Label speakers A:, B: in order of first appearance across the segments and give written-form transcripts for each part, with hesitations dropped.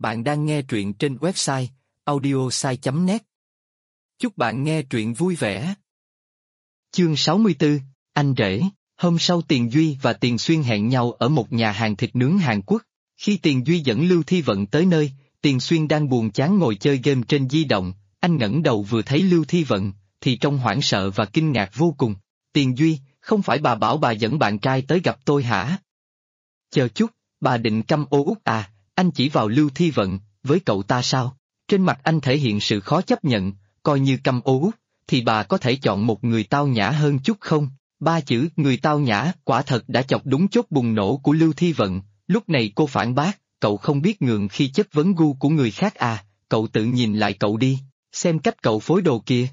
A: Bạn đang nghe truyện trên website audiosai.net. Chúc bạn nghe truyện vui vẻ. Chương 64, Anh Rể. Hôm sau Tiền Duy và Tiền Xuyên hẹn nhau ở một nhà hàng thịt nướng Hàn Quốc. Khi Tiền Duy dẫn Lưu Thi Vận tới nơi, Tiền Xuyên đang buồn chán ngồi chơi game trên di động. Anh ngẩng đầu vừa thấy Lưu Thi Vận, thì trong hoảng sợ và kinh ngạc vô cùng. Tiền Duy, không phải bà bảo bà dẫn bạn trai tới gặp tôi hả? Chờ chút, bà định căm ô út à? Anh chỉ vào Lưu Thi Vận, với cậu ta sao? Trên mặt anh thể hiện sự khó chấp nhận, coi như căm ô út, thì bà có thể chọn một người tao nhã hơn chút không? Ba chữ người tao nhã quả thật đã chọc đúng chốt bùng nổ của Lưu Thi Vận. Lúc này cô phản bác, cậu không biết ngượng khi chất vấn gu của người khác à? Cậu tự nhìn lại cậu đi, xem cách cậu phối đồ kìa.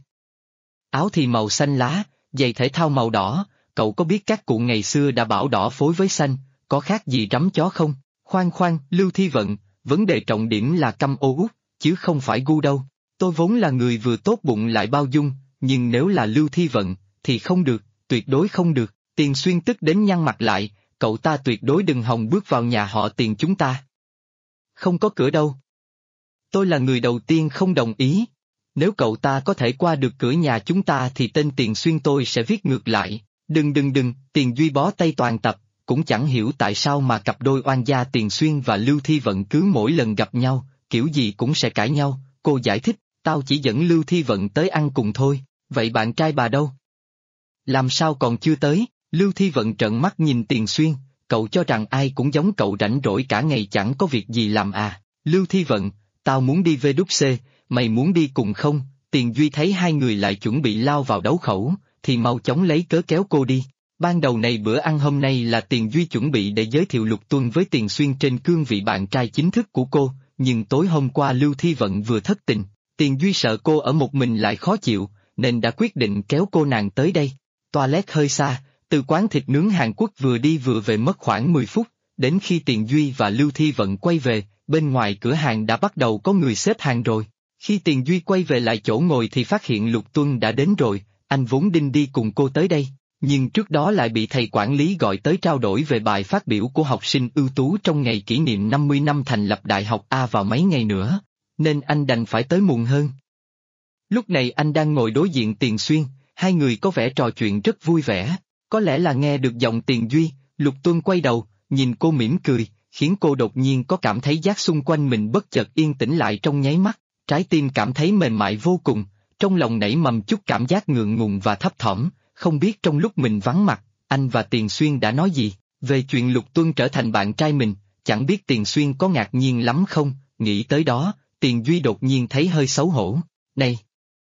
A: Áo thì màu xanh lá, giày thể thao màu đỏ, cậu có biết các cụ ngày xưa đã bảo đỏ phối với xanh, có khác gì rắm chó không? Khoan, Lưu Thi Vận, vấn đề trọng điểm là căm ô út, chứ không phải gu đâu. Tôi vốn là người vừa tốt bụng lại bao dung, nhưng nếu là Lưu Thi Vận, thì không được, tuyệt đối không được. Tiền Xuyên tức đến nhăn mặt lại, cậu ta tuyệt đối đừng hòng bước vào nhà họ Tiền chúng ta. Không có cửa đâu. Tôi là người đầu tiên không đồng ý. Nếu cậu ta có thể qua được cửa nhà chúng ta thì tên Tiền Xuyên tôi sẽ viết ngược lại. Đừng, Tiền Duy bó tay toàn tập, cũng chẳng hiểu tại sao mà cặp đôi oan gia Tiền Xuyên và Lưu Thi Vận cứ mỗi lần gặp nhau, kiểu gì cũng sẽ cãi nhau. Cô giải thích, tao chỉ dẫn Lưu Thi Vận tới ăn cùng thôi, vậy bạn trai bà đâu? Làm sao còn chưa tới? Lưu Thi Vận trợn mắt nhìn Tiền Xuyên, cậu cho rằng ai cũng giống cậu rảnh rỗi cả ngày chẳng có việc gì làm à? Lưu Thi Vận, tao muốn đi VWC, mày muốn đi cùng không? Tiền Duy thấy hai người lại chuẩn bị lao vào đấu khẩu, thì mau chóng lấy cớ kéo cô đi. Ban đầu này bữa ăn hôm nay là Tiền Duy chuẩn bị để giới thiệu Lục Tuân với Tiền Xuyên trên cương vị bạn trai chính thức của cô, nhưng tối hôm qua Lưu Thi Vận vừa thất tình, Tiền Duy sợ cô ở một mình lại khó chịu, nên đã quyết định kéo cô nàng tới đây. Toilet hơi xa, từ quán thịt nướng Hàn Quốc vừa đi vừa về mất khoảng 10 phút, đến khi Tiền Duy và Lưu Thi Vận quay về, bên ngoài cửa hàng đã bắt đầu có người xếp hàng rồi. Khi Tiền Duy quay về lại chỗ ngồi thì phát hiện Lục Tuân đã đến rồi, anh vốn định đi cùng cô tới đây, nhưng trước đó lại bị thầy quản lý gọi tới trao đổi về bài phát biểu của học sinh ưu tú trong ngày kỷ niệm 50 năm thành lập Đại học A vào mấy ngày nữa, nên anh đành phải tới muộn hơn. Lúc này anh đang ngồi đối diện Tiền Xuyên, hai người có vẻ trò chuyện rất vui vẻ, có lẽ là nghe được giọng Tiền Duy, Lục Tuân quay đầu, nhìn cô mỉm cười, khiến cô đột nhiên có cảm thấy giác xung quanh mình bất chợt yên tĩnh lại trong nháy mắt, trái tim cảm thấy mềm mại vô cùng, trong lòng nảy mầm chút cảm giác ngượng ngùng và thấp thỏm. Không biết trong lúc mình vắng mặt, anh và Tiền Xuyên đã nói gì, về chuyện Lục Tuân trở thành bạn trai mình, chẳng biết Tiền Xuyên có ngạc nhiên lắm không? Nghĩ tới đó, Tiền Duy đột nhiên thấy hơi xấu hổ. Này!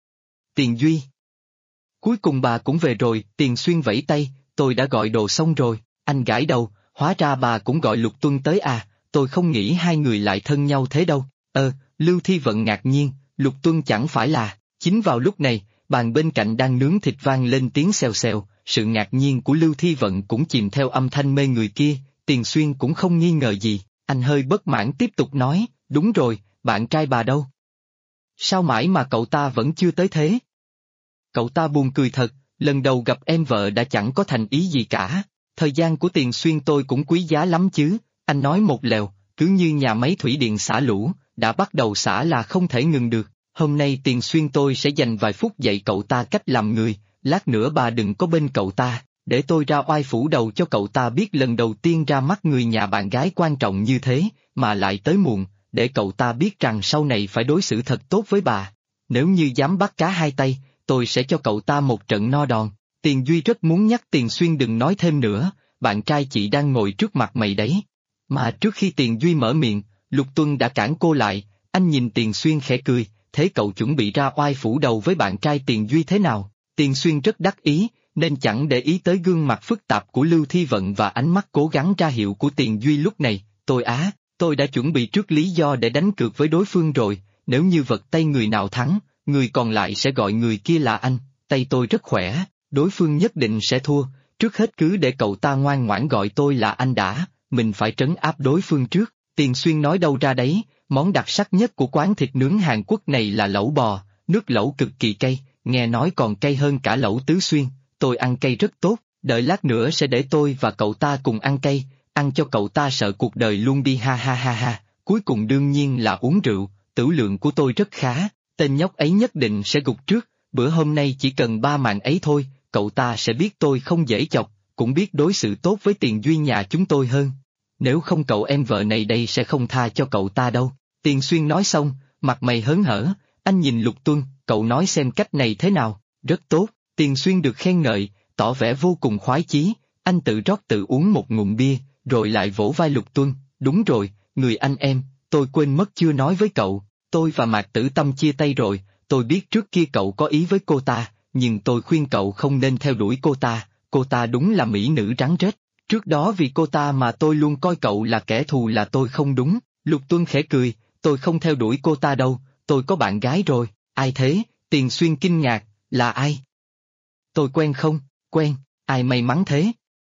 A: Tiền Duy! Cuối cùng bà cũng về rồi, Tiền Xuyên vẫy tay, tôi đã gọi đồ xong rồi, anh gãi đầu, hóa ra bà cũng gọi Lục Tuân tới à, tôi không nghĩ hai người lại thân nhau thế đâu. Lưu Thi Vận ngạc nhiên, Lục Tuân chẳng phải là. Chính vào lúc này, bàn bên cạnh đang nướng thịt vang lên tiếng xèo xèo, sự ngạc nhiên của Lưu Thi Vận cũng chìm theo âm thanh mê người kia, Tiền Xuyên cũng không nghi ngờ gì, anh hơi bất mãn tiếp tục nói, đúng rồi, bạn trai bà đâu? Sao mãi mà cậu ta vẫn chưa tới thế? Cậu ta buồn cười thật, lần đầu gặp em vợ đã chẳng có thành ý gì cả, thời gian của Tiền Xuyên tôi cũng quý giá lắm chứ, anh nói một lèo, cứ như nhà máy thủy điện xả lũ, đã bắt đầu xả là không thể ngừng được. Hôm nay Tiền Xuyên tôi sẽ dành vài phút dạy cậu ta cách làm người, lát nữa bà đừng có bên cậu ta, để tôi ra oai phủ đầu cho cậu ta biết lần đầu tiên ra mắt người nhà bạn gái quan trọng như thế, mà lại tới muộn, để cậu ta biết rằng sau này phải đối xử thật tốt với bà. Nếu như dám bắt cá hai tay, tôi sẽ cho cậu ta một trận no đòn. Tiền Duy rất muốn nhắc Tiền Xuyên đừng nói thêm nữa, bạn trai chị đang ngồi trước mặt mày đấy. Mà trước khi Tiền Duy mở miệng, Lục Tuân đã cản cô lại, anh nhìn Tiền Xuyên khẽ cười. Thế cậu chuẩn bị ra oai phủ đầu với bạn trai Tiền Duy thế nào? Tiền Xuyên rất đắc ý, nên chẳng để ý tới gương mặt phức tạp của Lưu Thi Vận và ánh mắt cố gắng ra hiệu của Tiền Duy lúc này. Tôi đã chuẩn bị trước lý do để đánh cược với đối phương rồi, nếu như vật tay người nào thắng, người còn lại sẽ gọi người kia là anh, tay tôi rất khỏe, đối phương nhất định sẽ thua, trước hết cứ để cậu ta ngoan ngoãn gọi tôi là anh đã, mình phải trấn áp đối phương trước. Tiền Xuyên nói đâu ra đấy. Món đặc sắc nhất của quán thịt nướng Hàn Quốc này là lẩu bò, nước lẩu cực kỳ cay, nghe nói còn cay hơn cả lẩu Tứ Xuyên, tôi ăn cay rất tốt, đợi lát nữa sẽ để tôi và cậu ta cùng ăn cay, ăn cho cậu ta sợ cuộc đời luôn đi ha ha ha ha. cuối cùng đương nhiên là uống rượu, tửu lượng của tôi rất khá, tên nhóc ấy nhất định sẽ gục trước, bữa hôm nay chỉ cần 3 mạng ấy thôi, cậu ta sẽ biết tôi không dễ chọc, cũng biết đối xử tốt với Tiền Duy nhà chúng tôi hơn. Nếu không cậu em vợ này đây sẽ không tha cho cậu ta đâu. Tiền Xuyên nói xong, mặt mày hớn hở, anh nhìn Lục Tuân, cậu nói xem cách này thế nào, rất tốt, Tiền Xuyên được khen ngợi, tỏ vẻ vô cùng khoái chí, anh tự rót tự uống một ngụm bia, rồi lại vỗ vai Lục Tuân, đúng rồi, người anh em, tôi quên mất chưa nói với cậu, tôi và Mạc Tử Tâm chia tay rồi, tôi biết trước kia cậu có ý với cô ta, nhưng tôi khuyên cậu không nên theo đuổi cô ta đúng là mỹ nữ rắn rết, trước đó vì cô ta mà tôi luôn coi cậu là kẻ thù là tôi không đúng, Lục Tuân khẽ cười, tôi không theo đuổi cô ta đâu, tôi có bạn gái rồi, ai thế, Tiền Xuyên kinh ngạc, là ai? Tôi quen không, quen, ai may mắn thế?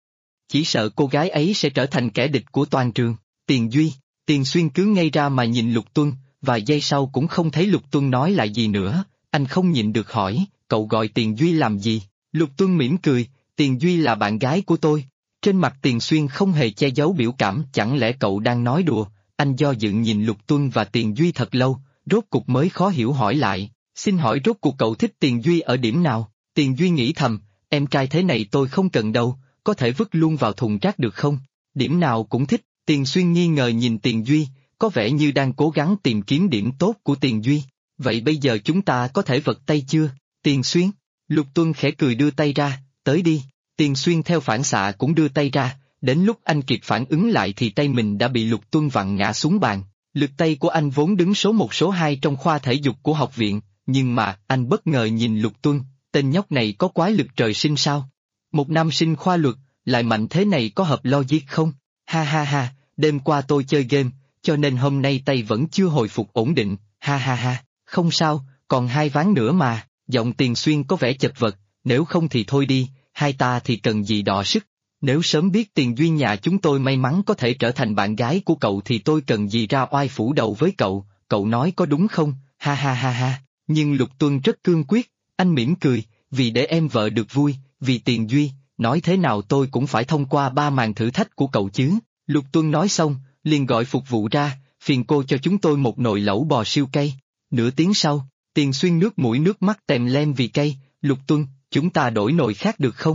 A: Chỉ sợ cô gái ấy sẽ trở thành kẻ địch của toàn trường, Tiền Duy, Tiền Xuyên cứ ngây ra mà nhìn Lục Tuân, vài giây sau cũng không thấy Lục Tuân nói lại gì nữa, anh không nhịn được hỏi, cậu gọi Tiền Duy làm gì? Lục Tuân mỉm cười, Tiền Duy là bạn gái của tôi. Trên mặt Tiền Xuyên không hề che giấu biểu cảm, chẳng lẽ cậu đang nói đùa, anh do dự nhìn Lục Tuân và Tiền Duy thật lâu, rốt cục mới khó hiểu hỏi lại, xin hỏi rốt cuộc cậu thích Tiền Duy ở điểm nào? Tiền Duy nghĩ thầm, em trai thế này tôi không cần đâu, có thể vứt luôn vào thùng rác được không? Điểm nào cũng thích, Tiền Xuyên nghi ngờ nhìn Tiền Duy, có vẻ như đang cố gắng tìm kiếm điểm tốt của Tiền Duy. Vậy bây giờ chúng ta có thể vật tay chưa? Tiền Xuyên, Lục Tuân khẽ cười đưa tay ra, tới đi. Tiền Xuyên theo phản xạ cũng đưa tay ra, đến lúc anh kịp phản ứng lại thì tay mình đã bị Lục Tuân vặn ngã xuống bàn. Lực tay của anh vốn đứng số 1 số 2 trong khoa thể dục của học viện, nhưng mà anh bất ngờ nhìn Lục Tuân, tên nhóc này có quái lực trời sinh sao? Một nam sinh khoa luật, lại mạnh thế này có hợp logic không? Ha ha ha, đêm qua tôi chơi game, cho nên hôm nay tay vẫn chưa hồi phục ổn định, ha ha ha, không sao, còn 2 ván nữa mà, giọng Tiền Xuyên có vẻ chật vật, nếu không thì thôi đi, hai ta thì cần gì đọ sức, nếu sớm biết Tiền Duy nhà chúng tôi may mắn có thể trở thành bạn gái của cậu thì tôi cần gì ra oai phủ đầu với cậu nói có đúng không, ha ha ha ha, nhưng Lục Tuân rất cương quyết, anh mỉm cười, vì để em vợ được vui, vì Tiền Duy, nói thế nào tôi cũng phải thông qua 3 màn thử thách của cậu chứ, Lục Tuân nói xong, liền gọi phục vụ ra, phiền cô cho chúng tôi một nồi lẩu bò siêu cay, nửa tiếng sau, Tiền Xuyên nước mũi nước mắt tèm lem vì cay, Lục Tuân, chúng ta đổi nồi khác được không?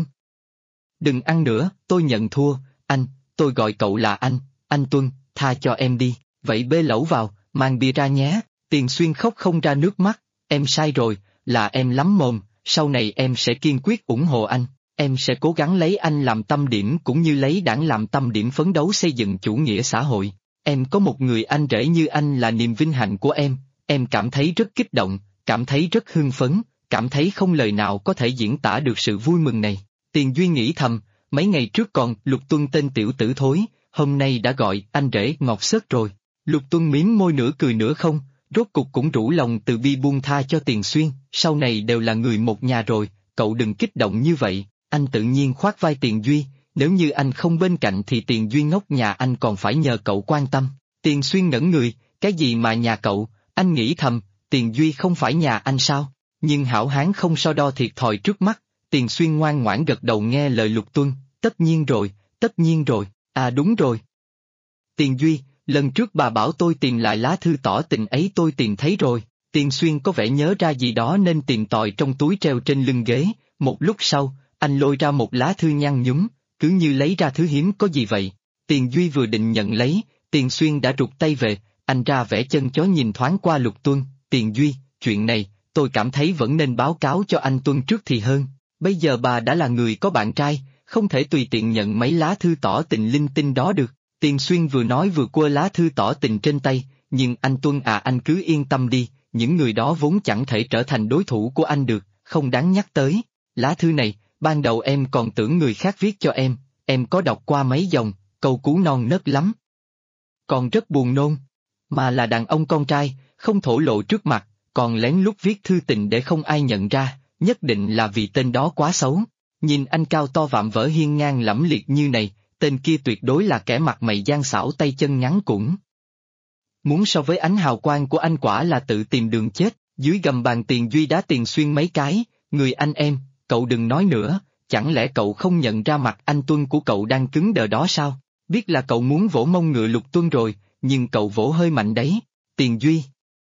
A: Đừng ăn nữa, tôi nhận thua, tôi gọi cậu là anh Tuân, tha cho em đi, vậy bê lẩu vào, mang bia ra nhé, Tiền Xuyên khóc không ra nước mắt, em sai rồi, là em lắm mồm, sau này em sẽ kiên quyết ủng hộ anh, em sẽ cố gắng lấy anh làm tâm điểm cũng như lấy đảng làm tâm điểm phấn đấu xây dựng chủ nghĩa xã hội, em có một người anh rể như anh là niềm vinh hạnh của em cảm thấy rất kích động, cảm thấy rất hưng phấn, cảm thấy không lời nào có thể diễn tả được sự vui mừng này. Tiền Duy nghĩ thầm, mấy ngày trước còn Lục Tuân tên tiểu tử thối, hôm nay đã gọi anh rể ngọt xớt rồi. Lục Tuân miếm môi nửa cười nửa không, rốt cục cũng rủ lòng từ bi buông tha cho Tiền Xuyên, sau này đều là người một nhà rồi, cậu đừng kích động như vậy, anh tự nhiên khoác vai Tiền Duy, nếu như anh không bên cạnh thì Tiền Duy ngốc nhà anh còn phải nhờ cậu quan tâm. Tiền Xuyên ngẩn người, cái gì mà nhà cậu, anh nghĩ thầm, Tiền Duy không phải nhà anh sao? Nhưng hảo hán không so đo thiệt thòi trước mắt, Tiền Xuyên ngoan ngoãn gật đầu nghe lời Lục Tuân, tất nhiên rồi, à đúng rồi. Tiền Duy, lần trước bà bảo tôi tìm lại lá thư tỏ tình ấy tôi tìm thấy rồi, Tiền Xuyên có vẻ nhớ ra gì đó nên tìm tòi trong túi treo trên lưng ghế, một lúc sau, anh lôi ra một lá thư nhăn nhúm, cứ như lấy ra thứ hiếm có gì vậy. Tiền Duy vừa định nhận lấy, Tiền Xuyên đã rụt tay về, anh ra vẻ chân chó nhìn thoáng qua Lục Tuân, Tiền Duy, chuyện này, tôi cảm thấy vẫn nên báo cáo cho anh Tuân trước thì hơn, bây giờ bà đã là người có bạn trai, không thể tùy tiện nhận mấy lá thư tỏ tình linh tinh đó được. Tiền Xuyên vừa nói vừa quơ lá thư tỏ tình trên tay, nhưng anh Tuân à anh cứ yên tâm đi, những người đó vốn chẳng thể trở thành đối thủ của anh được, không đáng nhắc tới. Lá thư này, ban đầu em còn tưởng người khác viết cho em có đọc qua mấy dòng, câu cú non nớt lắm. Còn rất buồn nôn, mà là đàn ông con trai, không thổ lộ trước mặt, còn lén lút viết thư tình để không ai nhận ra, nhất định là vì tên đó quá xấu. Nhìn anh cao to vạm vỡ hiên ngang lẫm liệt như này, tên kia tuyệt đối là kẻ mặt mày gian xảo tay chân ngắn cũng. Muốn so với ánh hào quang của anh quả là tự tìm đường chết, dưới gầm bàn Tiền Duy đá Tiền Xuyên mấy cái, người anh em, cậu đừng nói nữa, chẳng lẽ cậu không nhận ra mặt anh Tuân của cậu đang cứng đờ đó sao? Biết là cậu muốn vỗ mông ngựa Lục Tuân rồi, nhưng cậu vỗ hơi mạnh đấy. Tiền Duy.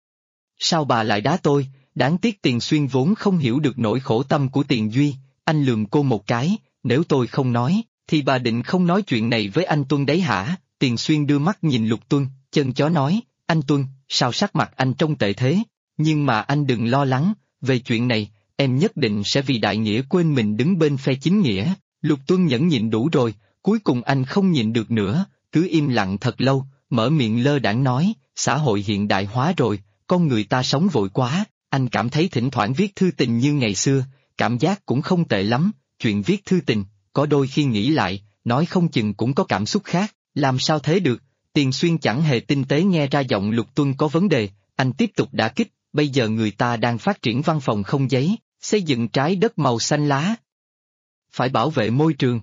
A: Sao bà lại đá tôi? Đáng tiếc Tiền Xuyên vốn không hiểu được nỗi khổ tâm của Tiền Duy, anh lườm cô một cái, nếu tôi không nói, thì bà định không nói chuyện này với anh Tuân đấy hả? Tiền Xuyên đưa mắt nhìn Lục Tuân, chân chó nói, anh Tuân, sao sắc mặt anh trông tệ thế? Nhưng mà anh đừng lo lắng, về chuyện này, em nhất định sẽ vì đại nghĩa quên mình đứng bên phe chính nghĩa. Lục Tuân nhẫn nhịn đủ rồi, cuối cùng anh không nhịn được nữa, cứ im lặng thật lâu, mở miệng lơ đãng nói, xã hội hiện đại hóa rồi, con người ta sống vội quá, anh cảm thấy thỉnh thoảng viết thư tình như ngày xưa, cảm giác cũng không tệ lắm, chuyện viết thư tình, có đôi khi nghĩ lại, nói không chừng cũng có cảm xúc khác, làm sao thế được? Tiền Xuyên chẳng hề tinh tế nghe ra giọng Lục Tuân có vấn đề, anh tiếp tục đả kích, bây giờ người ta đang phát triển văn phòng không giấy, xây dựng trái đất màu xanh lá. Phải bảo vệ môi trường.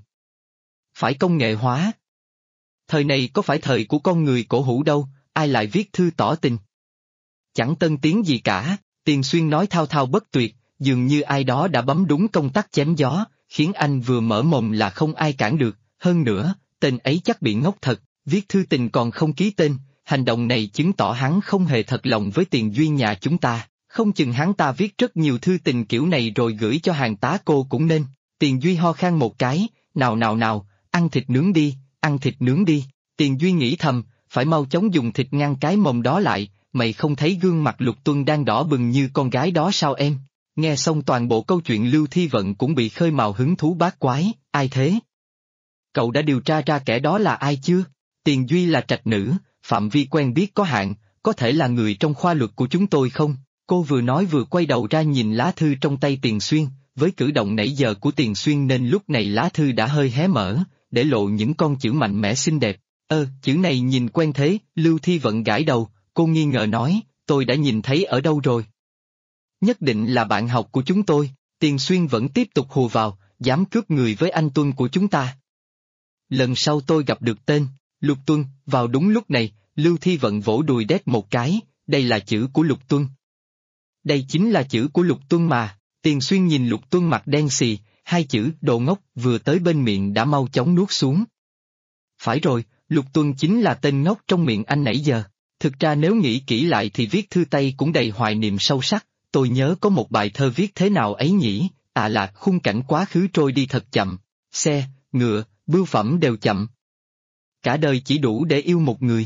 A: Phải công nghệ hóa. Thời này có phải thời của con người cổ hủ đâu, ai lại viết thư tỏ tình. Chẳng tân tiến gì cả, Tiền Xuyên nói thao thao bất tuyệt, dường như ai đó đã bấm đúng công tắc chém gió, khiến anh vừa mở mồm là không ai cản được, hơn nữa, tên ấy chắc bị ngốc thật, viết thư tình còn không ký tên, hành động này chứng tỏ hắn không hề thật lòng với Tiền Duy nhà chúng ta, không chừng hắn ta viết rất nhiều thư tình kiểu này rồi gửi cho hàng tá cô cũng nên. Tiền Duy ho khan một cái, nào, ăn thịt nướng đi, ăn thịt nướng đi, Tiền Duy nghĩ thầm, phải mau chóng dùng thịt ngăn cái mồm đó lại, mày không thấy gương mặt Lục Tuân đang đỏ bừng như con gái đó sao em? Nghe xong toàn bộ câu chuyện Lưu Thi Vận cũng bị khơi mào hứng thú bát quái, ai thế? Cậu đã điều tra ra kẻ đó là ai chưa? Tiền Duy là trạch nữ, phạm vi quen biết có hạn, có thể là người trong khoa luật của chúng tôi không? Cô vừa nói vừa quay đầu ra nhìn lá thư trong tay Tiền Xuyên, với cử động nãy giờ của Tiền Xuyên nên lúc này lá thư đã hơi hé mở, để lộ những con chữ mạnh mẽ xinh đẹp. Chữ này nhìn quen thế, Lưu Thi Vận gãi đầu, cô nghi ngờ nói, tôi đã nhìn thấy ở đâu rồi? Nhất định là bạn học của chúng tôi, Tiền Xuyên vẫn tiếp tục hùa vào, dám cướp người với anh Tuân của chúng ta. Lần sau tôi gặp được tên, Lục Tuân, vào đúng lúc này, Lưu Thi Vận vỗ đùi đét một cái, đây là chữ của Lục Tuân. Đây chính là chữ của Lục Tuân mà, Tiền Xuyên nhìn Lục Tuân mặt đen xì, hai chữ đồ ngốc vừa tới bên miệng đã mau chóng nuốt xuống. Phải rồi, Lục Tuân chính là tên ngốc trong miệng anh nãy giờ. Thực ra nếu nghĩ kỹ lại thì viết thư Tây cũng đầy hoài niệm sâu sắc, tôi nhớ có một bài thơ viết thế nào ấy nhỉ, là khung cảnh quá khứ trôi đi thật chậm, xe, ngựa, bưu phẩm đều chậm. Cả đời chỉ đủ để yêu một người.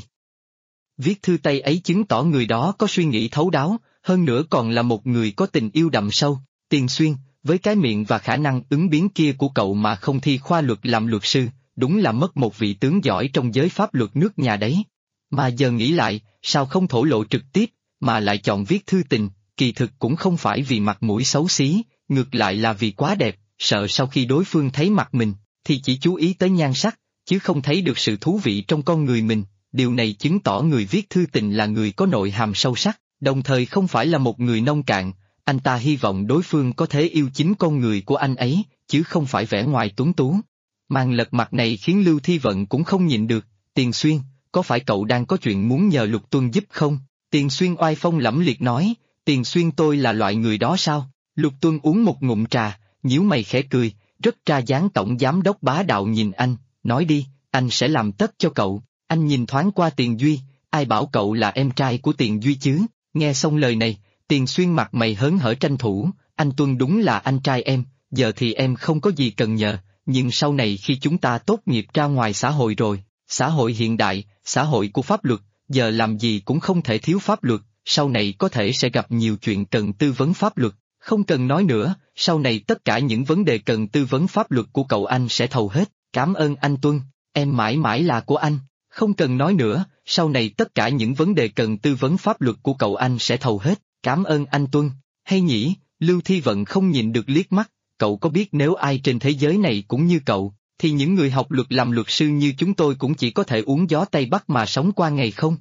A: Viết thư Tây ấy chứng tỏ người đó có suy nghĩ thấu đáo, hơn nữa còn là một người có tình yêu đậm sâu. Tiền Xuyên, với cái miệng và khả năng ứng biến kia của cậu mà không thi khoa luật làm luật sư, đúng là mất một vị tướng giỏi trong giới pháp luật nước nhà đấy. Mà giờ nghĩ lại, sao không thổ lộ trực tiếp, mà lại chọn viết thư tình, kỳ thực cũng không phải vì mặt mũi xấu xí, ngược lại là vì quá đẹp, sợ sau khi đối phương thấy mặt mình, thì chỉ chú ý tới nhan sắc, chứ không thấy được sự thú vị trong con người mình. Điều này chứng tỏ người viết thư tình là người có nội hàm sâu sắc, đồng thời không phải là một người nông cạn. Anh ta hy vọng đối phương có thể yêu chính con người của anh ấy, chứ không phải vẻ ngoài tuấn tú. Màn lật mặt này khiến Lưu Thi Vận cũng không nhịn được. Tiền Xuyên, có phải cậu đang có chuyện muốn nhờ Lục Tuân giúp không? Tiền Xuyên oai phong lẫm liệt nói, Tiền Xuyên tôi là loại người đó sao? Lục Tuân uống một ngụm trà, nhíu mày khẽ cười, rất ra dáng tổng giám đốc bá đạo nhìn anh, nói đi, anh sẽ làm tất cho cậu. Anh nhìn thoáng qua Tiền Duy, ai bảo cậu là em trai của Tiền Duy chứ? Nghe xong lời này, Tiền Xuyên mặt mày hớn hở tranh thủ, anh Tuân đúng là anh trai em, giờ thì em không có gì cần nhờ, nhưng sau này khi chúng ta tốt nghiệp ra ngoài xã hội rồi, xã hội hiện đại, xã hội của pháp luật, giờ làm gì cũng không thể thiếu pháp luật, sau này có thể sẽ gặp nhiều chuyện cần tư vấn pháp luật, không cần nói nữa, sau này tất cả những vấn đề cần tư vấn pháp luật của cậu anh sẽ thầu hết, cảm ơn anh Tuân, em mãi mãi là của anh. Không cần nói nữa, sau này tất cả những vấn đề cần tư vấn pháp luật của cậu anh sẽ thầu hết, cảm ơn anh Tuân. Hay nhỉ, Lưu Thi Vận không nhìn được liếc mắt, cậu có biết nếu ai trên thế giới này cũng như cậu, thì những người học luật làm luật sư như chúng tôi cũng chỉ có thể uống gió Tây Bắc mà sống qua ngày không?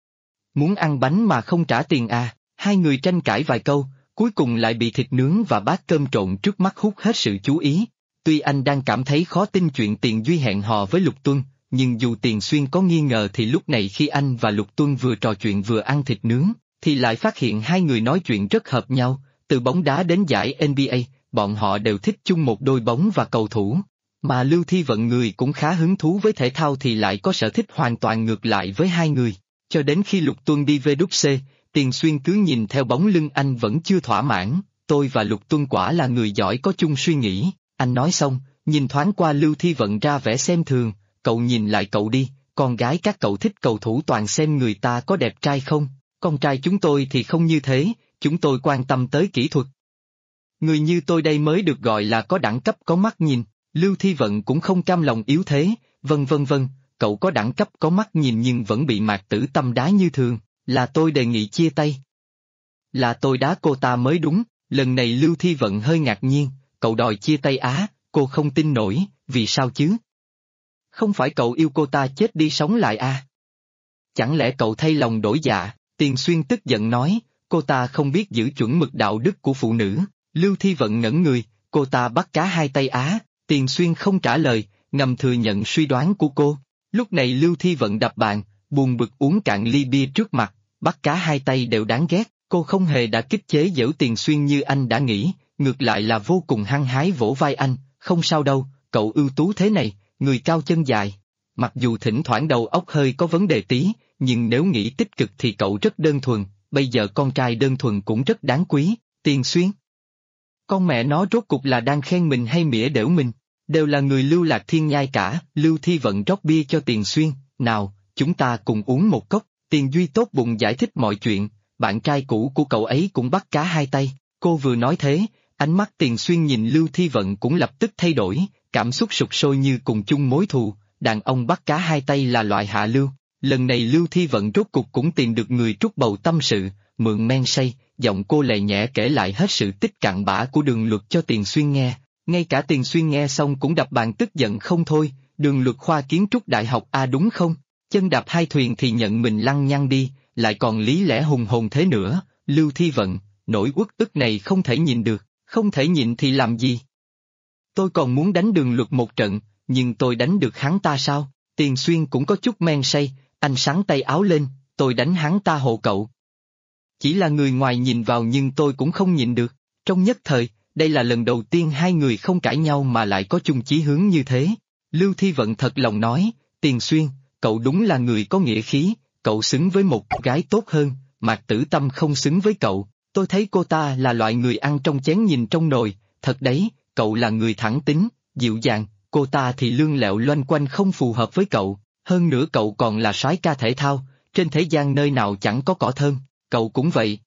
A: Muốn ăn bánh mà không trả tiền à? Hai người tranh cãi vài câu, cuối cùng lại bị thịt nướng và bát cơm trộn trước mắt hút hết sự chú ý. Tuy anh đang cảm thấy khó tin chuyện Tiền Duy hẹn hò với Lục Tuân, nhưng dù Tiền Xuyên có nghi ngờ thì lúc này khi anh và Lục Tuân vừa trò chuyện vừa ăn thịt nướng, thì lại phát hiện hai người nói chuyện rất hợp nhau, từ bóng đá đến giải NBA, bọn họ đều thích chung một đôi bóng và cầu thủ. Mà Lưu Thi Vận người cũng khá hứng thú với thể thao thì lại có sở thích hoàn toàn ngược lại với hai người. Cho đến khi Lục Tuân đi về đúc C, Tiền Xuyên cứ nhìn theo bóng lưng anh vẫn chưa thỏa mãn, tôi và Lục Tuân quả là người giỏi có chung suy nghĩ, anh nói xong, nhìn thoáng qua Lưu Thi Vận ra vẻ xem thường, cậu nhìn lại cậu đi, con gái các cậu thích cầu thủ toàn xem người ta có đẹp trai không, con trai chúng tôi thì không như thế, chúng tôi quan tâm tới kỹ thuật. Người như tôi đây mới được gọi là có đẳng cấp có mắt nhìn, Lưu Thi Vận cũng không cam lòng yếu thế, vân, cậu có đẳng cấp có mắt nhìn nhưng vẫn bị Mạc Tử Tâm đá như thường, là tôi đề nghị chia tay. Là tôi đá cô ta mới đúng, lần này Lưu Thi Vận hơi ngạc nhiên, cậu đòi chia tay á, cô không tin nổi, vì sao chứ? Không phải cậu yêu cô ta chết đi sống lại à? Chẳng lẽ cậu thay lòng đổi dạ? Tiền Xuyên tức giận nói, cô ta không biết giữ chuẩn mực đạo đức của phụ nữ, Lưu Thi Vận ngẩn người, cô ta bắt cá hai tay á, Tiền Xuyên không trả lời, ngầm thừa nhận suy đoán của cô. Lúc này Lưu Thi Vận đập bàn, buồn bực uống cạn ly bia trước mặt, bắt cá hai tay đều đáng ghét, cô không hề đã kích chế giễu Tiền Xuyên như anh đã nghĩ, ngược lại là vô cùng hăng hái vỗ vai anh, không sao đâu, cậu ưu tú thế này, người cao chân dài. Mặc dù thỉnh thoảng đầu óc hơi có vấn đề tí, nhưng nếu nghĩ tích cực thì cậu rất đơn thuần, bây giờ con trai đơn thuần cũng rất đáng quý, Tiền Xuyên. Con mẹ nó rốt cục là đang khen mình hay mỉa đểu mình, đều là người Lưu Lạc Thiên nhai cả, Lưu Thi Vận rót bia cho Tiền Xuyên, nào, chúng ta cùng uống một cốc, Tiền Duy tốt bụng giải thích mọi chuyện, bạn trai cũ của cậu ấy cũng bắt cá hai tay, cô vừa nói thế, ánh mắt Tiền Xuyên nhìn Lưu Thi Vận cũng lập tức thay đổi, cảm xúc sục sôi như cùng chung mối thù, đàn ông bắt cá hai tay là loại hạ lưu, lần này Lưu Thi Vận rốt cục cũng tìm được người trút bầu tâm sự, mượn men say, giọng cô lè nhẹ kể lại hết sự tích cặn bã của Đường Luật cho Tiền Xuyên nghe, ngay cả Tiền Xuyên nghe xong cũng đập bàn tức giận không thôi, Đường Luật khoa kiến trúc đại học A đúng không? Chân đạp hai thuyền thì nhận mình lăng nhăng đi, lại còn lý lẽ hùng hồn thế nữa, Lưu Thi Vận, nỗi uất ức này không thể nhìn được, không thể nhịn thì làm gì? Tôi còn muốn đánh Đường Luật một trận, nhưng tôi đánh được hắn ta sao? Tiền Xuyên cũng có chút men say, anh xắn tay áo lên, tôi đánh hắn ta hộ cậu. Chỉ là người ngoài nhìn vào nhưng tôi cũng không nhịn được, trong nhất thời, đây là lần đầu tiên hai người không cãi nhau mà lại có chung chí hướng như thế. Lưu Thi Vận thật lòng nói, Tiền Xuyên, cậu đúng là người có nghĩa khí, cậu xứng với một cô gái tốt hơn, Mạc Tử Tâm không xứng với cậu, tôi thấy cô ta là loại người ăn trong chén nhìn trong nồi, thật đấy, cậu là người thẳng tính, dịu dàng, cô ta thì lương lẹo loanh quanh không phù hợp với cậu, hơn nữa cậu còn là soái ca thể thao, trên thế gian nơi nào chẳng có cỏ thơm, cậu cũng vậy.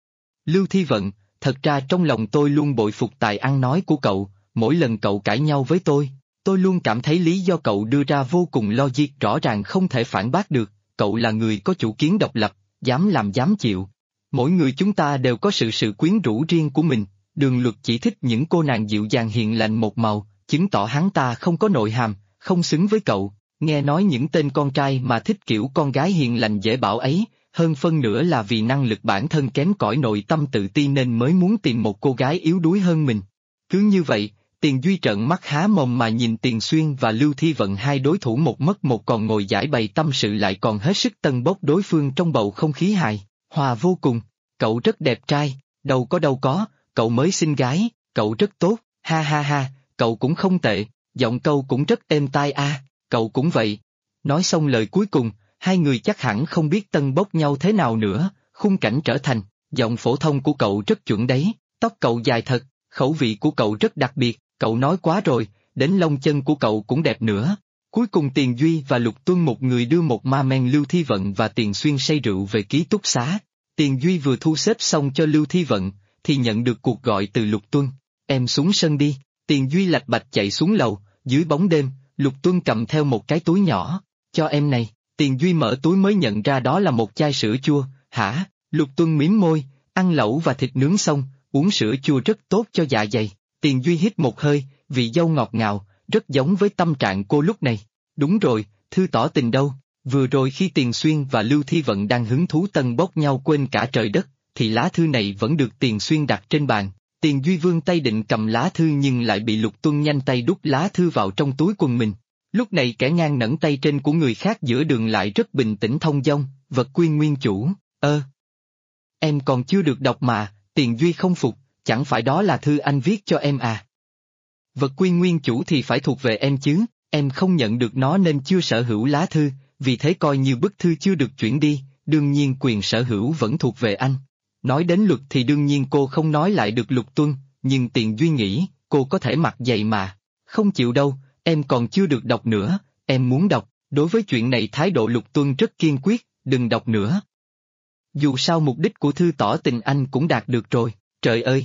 A: Lưu Thi Vận, thật ra trong lòng tôi luôn bội phục tài ăn nói của cậu, mỗi lần cậu cãi nhau với tôi luôn cảm thấy lý do cậu đưa ra vô cùng logic rõ ràng không thể phản bác được, cậu là người có chủ kiến độc lập, dám làm dám chịu. Mỗi người chúng ta đều có sự quyến rũ riêng của mình, Đường Luật chỉ thích những cô nàng dịu dàng hiền lành một màu, chứng tỏ hắn ta không có nội hàm, không xứng với cậu, nghe nói những tên con trai mà thích kiểu con gái hiền lành dễ bảo ấy, hơn phân nửa là vì năng lực bản thân kém cỏi nội tâm tự ti nên mới muốn tìm một cô gái yếu đuối hơn mình. Cứ như vậy, Tiền Duy trợn mắt há mồm mà nhìn Tiền Xuyên và Lưu Thi Vận hai đối thủ một mất một còn ngồi giải bày tâm sự lại còn hết sức tâng bốc đối phương trong bầu không khí hài, hòa vô cùng, cậu rất đẹp trai, đâu có, cậu mới xinh gái, cậu rất tốt, ha, cậu cũng không tệ, giọng câu cũng rất êm tai a, cậu cũng vậy. Nói xong lời cuối cùng, hai người chắc hẳn không biết tân bốc nhau thế nào nữa, khung cảnh trở thành, giọng phổ thông của cậu rất chuẩn đấy, tóc cậu dài thật, khẩu vị của cậu rất đặc biệt, cậu nói quá rồi, đến lông chân của cậu cũng đẹp nữa. Cuối cùng Tiền Duy và Lục Tuân một người đưa một ma men Lưu Thi Vận và Tiền Xuyên say rượu về ký túc xá. Tiền Duy vừa thu xếp xong cho Lưu Thi Vận, thì nhận được cuộc gọi từ Lục Tuân, em xuống sân đi, Tiền Duy lạch bạch chạy xuống lầu, dưới bóng đêm, Lục Tuân cầm theo một cái túi nhỏ, cho em này, Tiền Duy mở túi mới nhận ra đó là một chai sữa chua, hả, Lục Tuân mím môi, ăn lẩu và thịt nướng xong, uống sữa chua rất tốt cho dạ dày, Tiền Duy hít một hơi, vị dâu ngọt ngào, rất giống với tâm trạng cô lúc này, đúng rồi, thư tỏ tình đâu, vừa rồi khi Tiền Xuyên và Lưu Thi Vận đang hứng thú tân bốc nhau quên cả trời đất, thì lá thư này vẫn được Tiền Xuyên đặt trên bàn. Tiền Duy vươn tay định cầm lá thư nhưng lại bị Lục Tuân nhanh tay đút lá thư vào trong túi quần mình. Lúc này kẻ ngang nẫn tay trên của người khác giữa đường lại rất bình tĩnh thông dong, vật quyên nguyên chủ, em còn chưa được đọc mà, Tiền Duy không phục, chẳng phải đó là thư anh viết cho em à. Vật quyên nguyên chủ thì phải thuộc về em chứ, em không nhận được nó nên chưa sở hữu lá thư, vì thế coi như bức thư chưa được chuyển đi, đương nhiên quyền sở hữu vẫn thuộc về anh. Nói đến luật thì đương nhiên cô không nói lại được Lục Tuân, nhưng Tiền Duy nghĩ, cô có thể mặc dày mà. Không chịu đâu, em còn chưa được đọc nữa, em muốn đọc. Đối với chuyện này thái độ Lục Tuân rất kiên quyết, đừng đọc nữa. Dù sao mục đích của thư tỏ tình anh cũng đạt được rồi, trời ơi!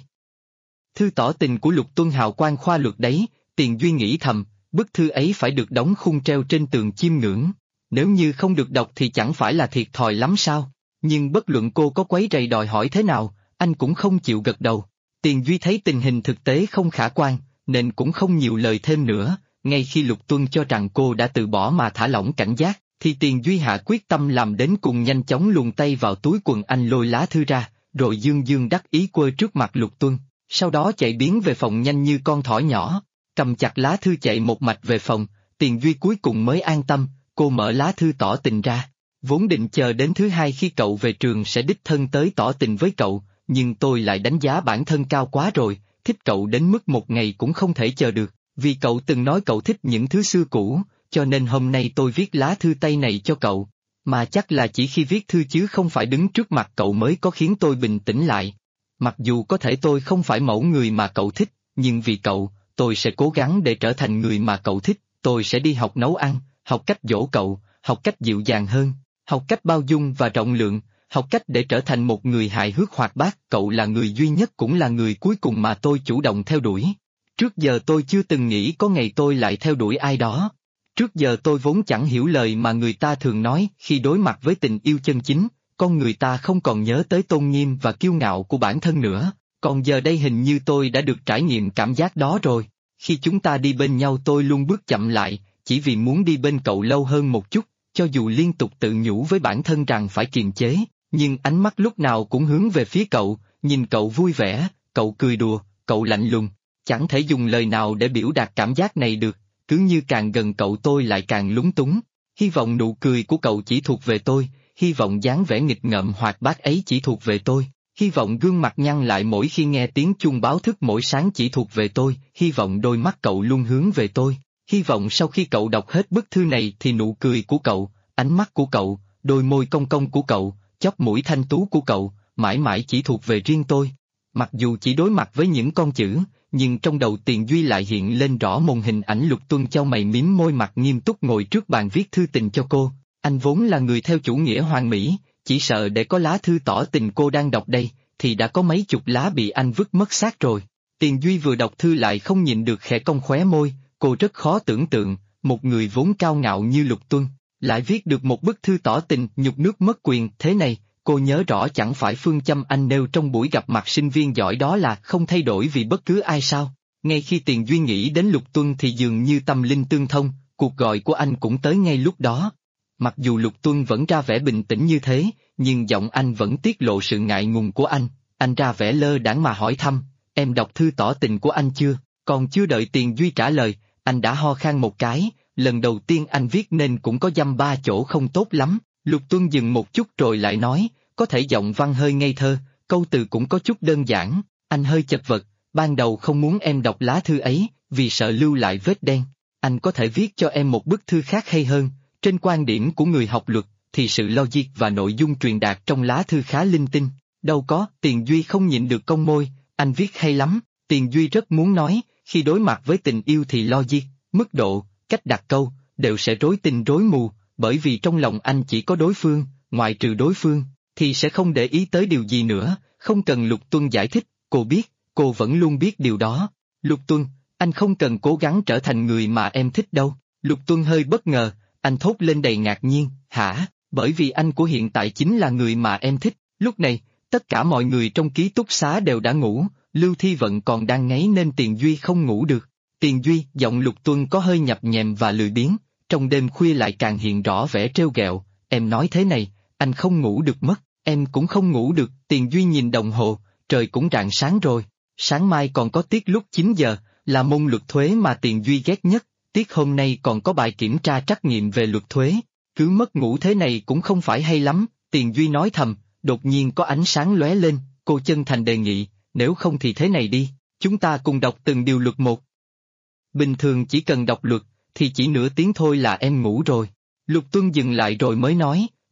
A: Thư tỏ tình của Lục Tuân hào quang khoa luật đấy, Tiền Duy nghĩ thầm, bức thư ấy phải được đóng khung treo trên tường chiêm ngưỡng. Nếu như không được đọc thì chẳng phải là thiệt thòi lắm sao? Nhưng bất luận cô có quấy rầy đòi hỏi thế nào, anh cũng không chịu gật đầu. Tiền Duy thấy tình hình thực tế không khả quan, nên cũng không nhiều lời thêm nữa. Ngay khi Lục Tuân cho rằng cô đã từ bỏ mà thả lỏng cảnh giác, thì Tiền Duy hạ quyết tâm làm đến cùng, nhanh chóng luồn tay vào túi quần anh lôi lá thư ra, rồi dương dương đắc ý quơ trước mặt Lục Tuân, sau đó chạy biến về phòng nhanh như con thỏ nhỏ, cầm chặt lá thư chạy một mạch về phòng. Tiền Duy cuối cùng mới an tâm, cô mở lá thư tỏ tình ra. Vốn định chờ đến thứ hai khi cậu về trường sẽ đích thân tới tỏ tình với cậu, nhưng tôi lại đánh giá bản thân cao quá rồi, thích cậu đến mức một ngày cũng không thể chờ được. Vì cậu từng nói cậu thích những thứ xưa cũ, cho nên hôm nay tôi viết lá thư tay này cho cậu. Mà chắc là chỉ khi viết thư chứ không phải đứng trước mặt cậu mới có khiến tôi bình tĩnh lại. Mặc dù có thể tôi không phải mẫu người mà cậu thích, nhưng vì cậu, tôi sẽ cố gắng để trở thành người mà cậu thích. Tôi sẽ đi học nấu ăn, học cách dỗ cậu, học cách dịu dàng hơn, học cách bao dung và rộng lượng, học cách để trở thành một người hài hước hoạt bát. Cậu là người duy nhất cũng là người cuối cùng mà tôi chủ động theo đuổi. Trước giờ tôi chưa từng nghĩ có ngày tôi lại theo đuổi ai đó. Trước giờ tôi vốn chẳng hiểu lời mà người ta thường nói khi đối mặt với tình yêu chân chính, con người ta không còn nhớ tới tôn nghiêm và kiêu ngạo của bản thân nữa, còn giờ đây hình như tôi đã được trải nghiệm cảm giác đó rồi. Khi chúng ta đi bên nhau tôi luôn bước chậm lại, chỉ vì muốn đi bên cậu lâu hơn một chút, cho dù liên tục tự nhủ với bản thân rằng phải kiềm chế, nhưng ánh mắt lúc nào cũng hướng về phía cậu, nhìn cậu vui vẻ, cậu cười đùa, cậu lạnh lùng. Chẳng thể dùng lời nào để biểu đạt cảm giác này được, cứ như càng gần cậu tôi lại càng lúng túng. Hy vọng nụ cười của cậu chỉ thuộc về tôi, hy vọng dáng vẻ nghịch ngợm hoạt bát ấy chỉ thuộc về tôi, hy vọng gương mặt nhăn lại mỗi khi nghe tiếng chuông báo thức mỗi sáng chỉ thuộc về tôi, hy vọng đôi mắt cậu luôn hướng về tôi, hy vọng sau khi cậu đọc hết bức thư này thì nụ cười của cậu, ánh mắt của cậu, đôi môi cong cong của cậu, chóp mũi thanh tú của cậu, mãi mãi chỉ thuộc về riêng tôi. Mặc dù chỉ đối mặt với những con chữ, nhưng trong đầu Tiền Duy lại hiện lên rõ một hình ảnh Lục Tuân chau mày mím môi mặt nghiêm túc ngồi trước bàn viết thư tình cho cô. Anh vốn là người theo chủ nghĩa hoàn mỹ, chỉ sợ để có lá thư tỏ tình cô đang đọc đây, thì đã có mấy chục lá bị anh vứt mất xác rồi. Tiền Duy vừa đọc thư lại không nhịn được khẽ cong khóe môi, cô rất khó tưởng tượng, một người vốn cao ngạo như Lục Tuân, lại viết được một bức thư tỏ tình nhục nước mất quyền thế này. Cô nhớ rõ chẳng phải phương châm anh nêu trong buổi gặp mặt sinh viên giỏi đó là không thay đổi vì bất cứ ai sao. Ngay khi Tiền Duy nghĩ đến Lục Tuân thì dường như tâm linh tương thông, cuộc gọi của anh cũng tới ngay lúc đó. Mặc dù Lục Tuân vẫn ra vẻ bình tĩnh như thế, nhưng giọng anh vẫn tiết lộ sự ngại ngùng của anh ra vẻ lơ đãng mà hỏi thăm, em đọc thư tỏ tình của anh chưa? Còn chưa đợi Tiền Duy trả lời, anh đã ho khan một cái, lần đầu tiên anh viết nên cũng có dăm ba chỗ không tốt lắm. Lục Tuân dừng một chút rồi lại nói, có thể giọng văn hơi ngây thơ, câu từ cũng có chút đơn giản, anh hơi chật vật, ban đầu không muốn em đọc lá thư ấy, vì sợ lưu lại vết đen. Anh có thể viết cho em một bức thư khác hay hơn, trên quan điểm của người học luật, thì sự logic và nội dung truyền đạt trong lá thư khá linh tinh. Đâu có, Tiền Duy không nhịn được cong môi, anh viết hay lắm. Tiền Duy rất muốn nói, khi đối mặt với tình yêu thì logic, mức độ, cách đặt câu, đều sẽ rối tinh rối mù, bởi vì trong lòng anh chỉ có đối phương, ngoại trừ đối phương, thì sẽ không để ý tới điều gì nữa, không cần Lục Tuân giải thích, cô biết, cô vẫn luôn biết điều đó. Lục Tuân, anh không cần cố gắng trở thành người mà em thích đâu. Lục Tuân hơi bất ngờ, anh thốt lên đầy ngạc nhiên, hả, bởi vì anh của hiện tại chính là người mà em thích. Lúc này, tất cả mọi người trong ký túc xá đều đã ngủ, Lưu Thi Vận còn đang ngáy nên Tiền Duy không ngủ được. Tiền Duy, giọng Lục Tuân có hơi nhập nhèm và lười biếng, trong đêm khuya lại càng hiện rõ vẻ trêu ghẹo, em nói thế này, anh không ngủ được mất, em cũng không ngủ được. Tiền Duy nhìn đồng hồ, trời cũng rạng sáng rồi, sáng mai còn có tiết lúc 9 giờ, là môn luật thuế mà Tiền Duy ghét nhất, tiết hôm nay còn có bài kiểm tra trắc nghiệm về luật thuế, cứ mất ngủ thế này cũng không phải hay lắm. Tiền Duy nói thầm, đột nhiên có ánh sáng lóe lên, cô chân thành đề nghị, nếu không thì thế này đi, chúng ta cùng đọc từng điều luật một. Bình thường chỉ cần đọc luật, thì chỉ nửa tiếng thôi là em ngủ rồi. Lục Tuân dừng lại rồi mới nói,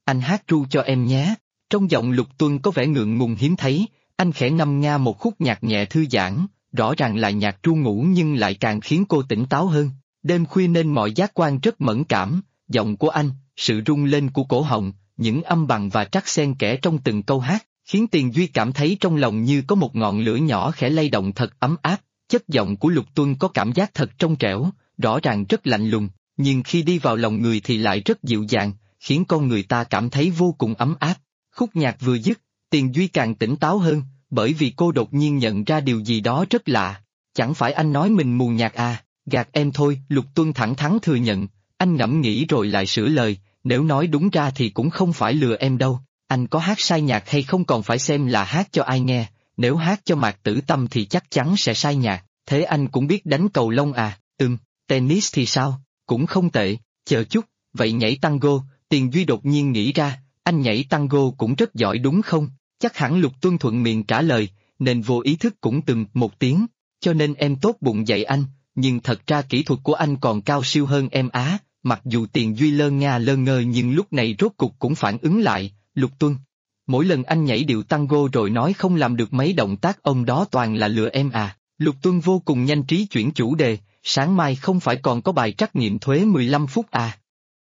A: anh hát ru cho em nhé. Trong giọng Lục Tuân có vẻ ngượng ngùng hiếm thấy, anh khẽ ngâm nga một khúc nhạc nhẹ thư giãn, rõ ràng là nhạc ru ngủ nhưng lại càng khiến cô tỉnh táo hơn. Đêm khuya nên mọi giác quan rất mẫn cảm, giọng của anh, sự rung lên của cổ họng, những âm bằng và trắc xen kẽ trong từng câu hát, khiến Tiền Duy cảm thấy trong lòng như có một ngọn lửa nhỏ khẽ lay động thật ấm áp. Chất giọng của Lục Tuân có cảm giác thật trong trẻo, rõ ràng rất lạnh lùng, nhưng khi đi vào lòng người thì lại rất dịu dàng, khiến con người ta cảm thấy vô cùng ấm áp. Khúc nhạc vừa dứt, Tiền Duy càng tỉnh táo hơn, bởi vì cô đột nhiên nhận ra điều gì đó rất lạ. Chẳng phải anh nói mình mù nhạc à, gạt em thôi, Lục Tuân thẳng thắn thừa nhận. Anh ngẫm nghĩ rồi lại sửa lời, nếu nói đúng ra thì cũng không phải lừa em đâu, anh có hát sai nhạc hay không còn phải xem là hát cho ai nghe, nếu hát cho Mạc Tử Tâm thì chắc chắn sẽ sai nhạc, thế anh cũng biết đánh cầu lông à, tennis thì sao, cũng không tệ, chờ chút, vậy nhảy tango, Tiền Duy đột nhiên nghĩ ra, anh nhảy tango cũng rất giỏi đúng không, chắc hẳn Lục Tuân thuận miệng trả lời, nên vô ý thức cũng một tiếng, cho nên em tốt bụng dạy anh, nhưng thật ra kỹ thuật của anh còn cao siêu hơn em á. Mặc dù Tiền Duy lơ nga lơ ngơ nhưng lúc này rốt cục cũng phản ứng lại, Lục Tuân. Mỗi lần anh nhảy điệu tango rồi nói không làm được mấy động tác ông đó toàn là lừa em à. Lục Tuân vô cùng nhanh trí chuyển chủ đề, sáng mai không phải còn có bài trắc nghiệm thuế 15 phút à.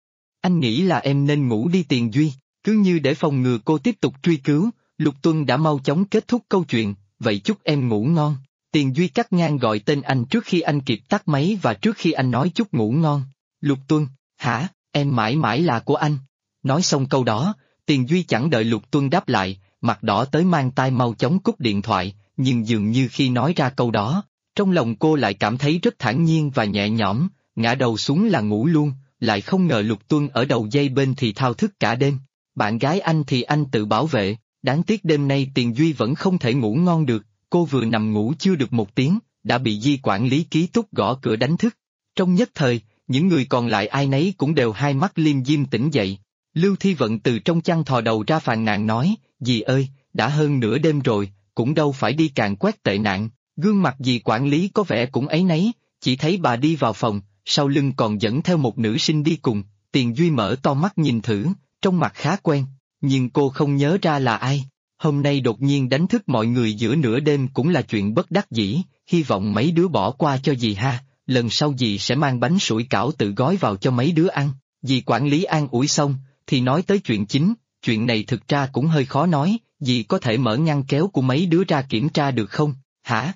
A: Anh nghĩ là em nên ngủ đi Tiền Duy, cứ như để phòng ngừa cô tiếp tục truy cứu, Lục Tuân đã mau chóng kết thúc câu chuyện, vậy chúc em ngủ ngon. Tiền Duy cắt ngang gọi tên anh trước khi anh kịp tắt máy và trước khi anh nói chúc ngủ ngon. Lục Tuân, hả, em mãi mãi là của anh. Nói xong câu đó, Tiền Duy chẳng đợi Lục Tuân đáp lại, mặt đỏ tới mang tai mau chóng cúp điện thoại, nhưng dường như khi nói ra câu đó, trong lòng cô lại cảm thấy rất thản nhiên và nhẹ nhõm, ngã đầu xuống là ngủ luôn, lại không ngờ Lục Tuân ở đầu dây bên thì thao thức cả đêm. Bạn gái anh thì anh tự bảo vệ, đáng tiếc đêm nay Tiền Duy vẫn không thể ngủ ngon được, cô vừa nằm ngủ chưa được một tiếng, đã bị Di quản lý ký túc gõ cửa đánh thức. Trong nhất thời, những người còn lại ai nấy cũng đều hai mắt liêm diêm tỉnh dậy. Lưu Thi Vận từ trong chăn thò đầu ra phàn nàn nói, dì ơi, đã hơn nửa đêm rồi, cũng đâu phải đi càn quét tệ nạn. Gương mặt dì quản lý có vẻ cũng áy náy, chỉ thấy bà đi vào phòng, sau lưng còn dẫn theo một nữ sinh đi cùng. Tiền Duy mở to mắt nhìn thử, trong mặt khá quen, nhưng cô không nhớ ra là ai. Hôm nay đột nhiên đánh thức mọi người giữa nửa đêm cũng là chuyện bất đắc dĩ, hy vọng mấy đứa bỏ qua cho dì ha, lần sau dì sẽ mang bánh sủi cảo tự gói vào cho mấy đứa ăn. Dì quản lý an ủi xong, thì nói tới chuyện chính, chuyện này thực ra cũng hơi khó nói, dì có thể mở ngăn kéo của mấy đứa ra kiểm tra được không, hả?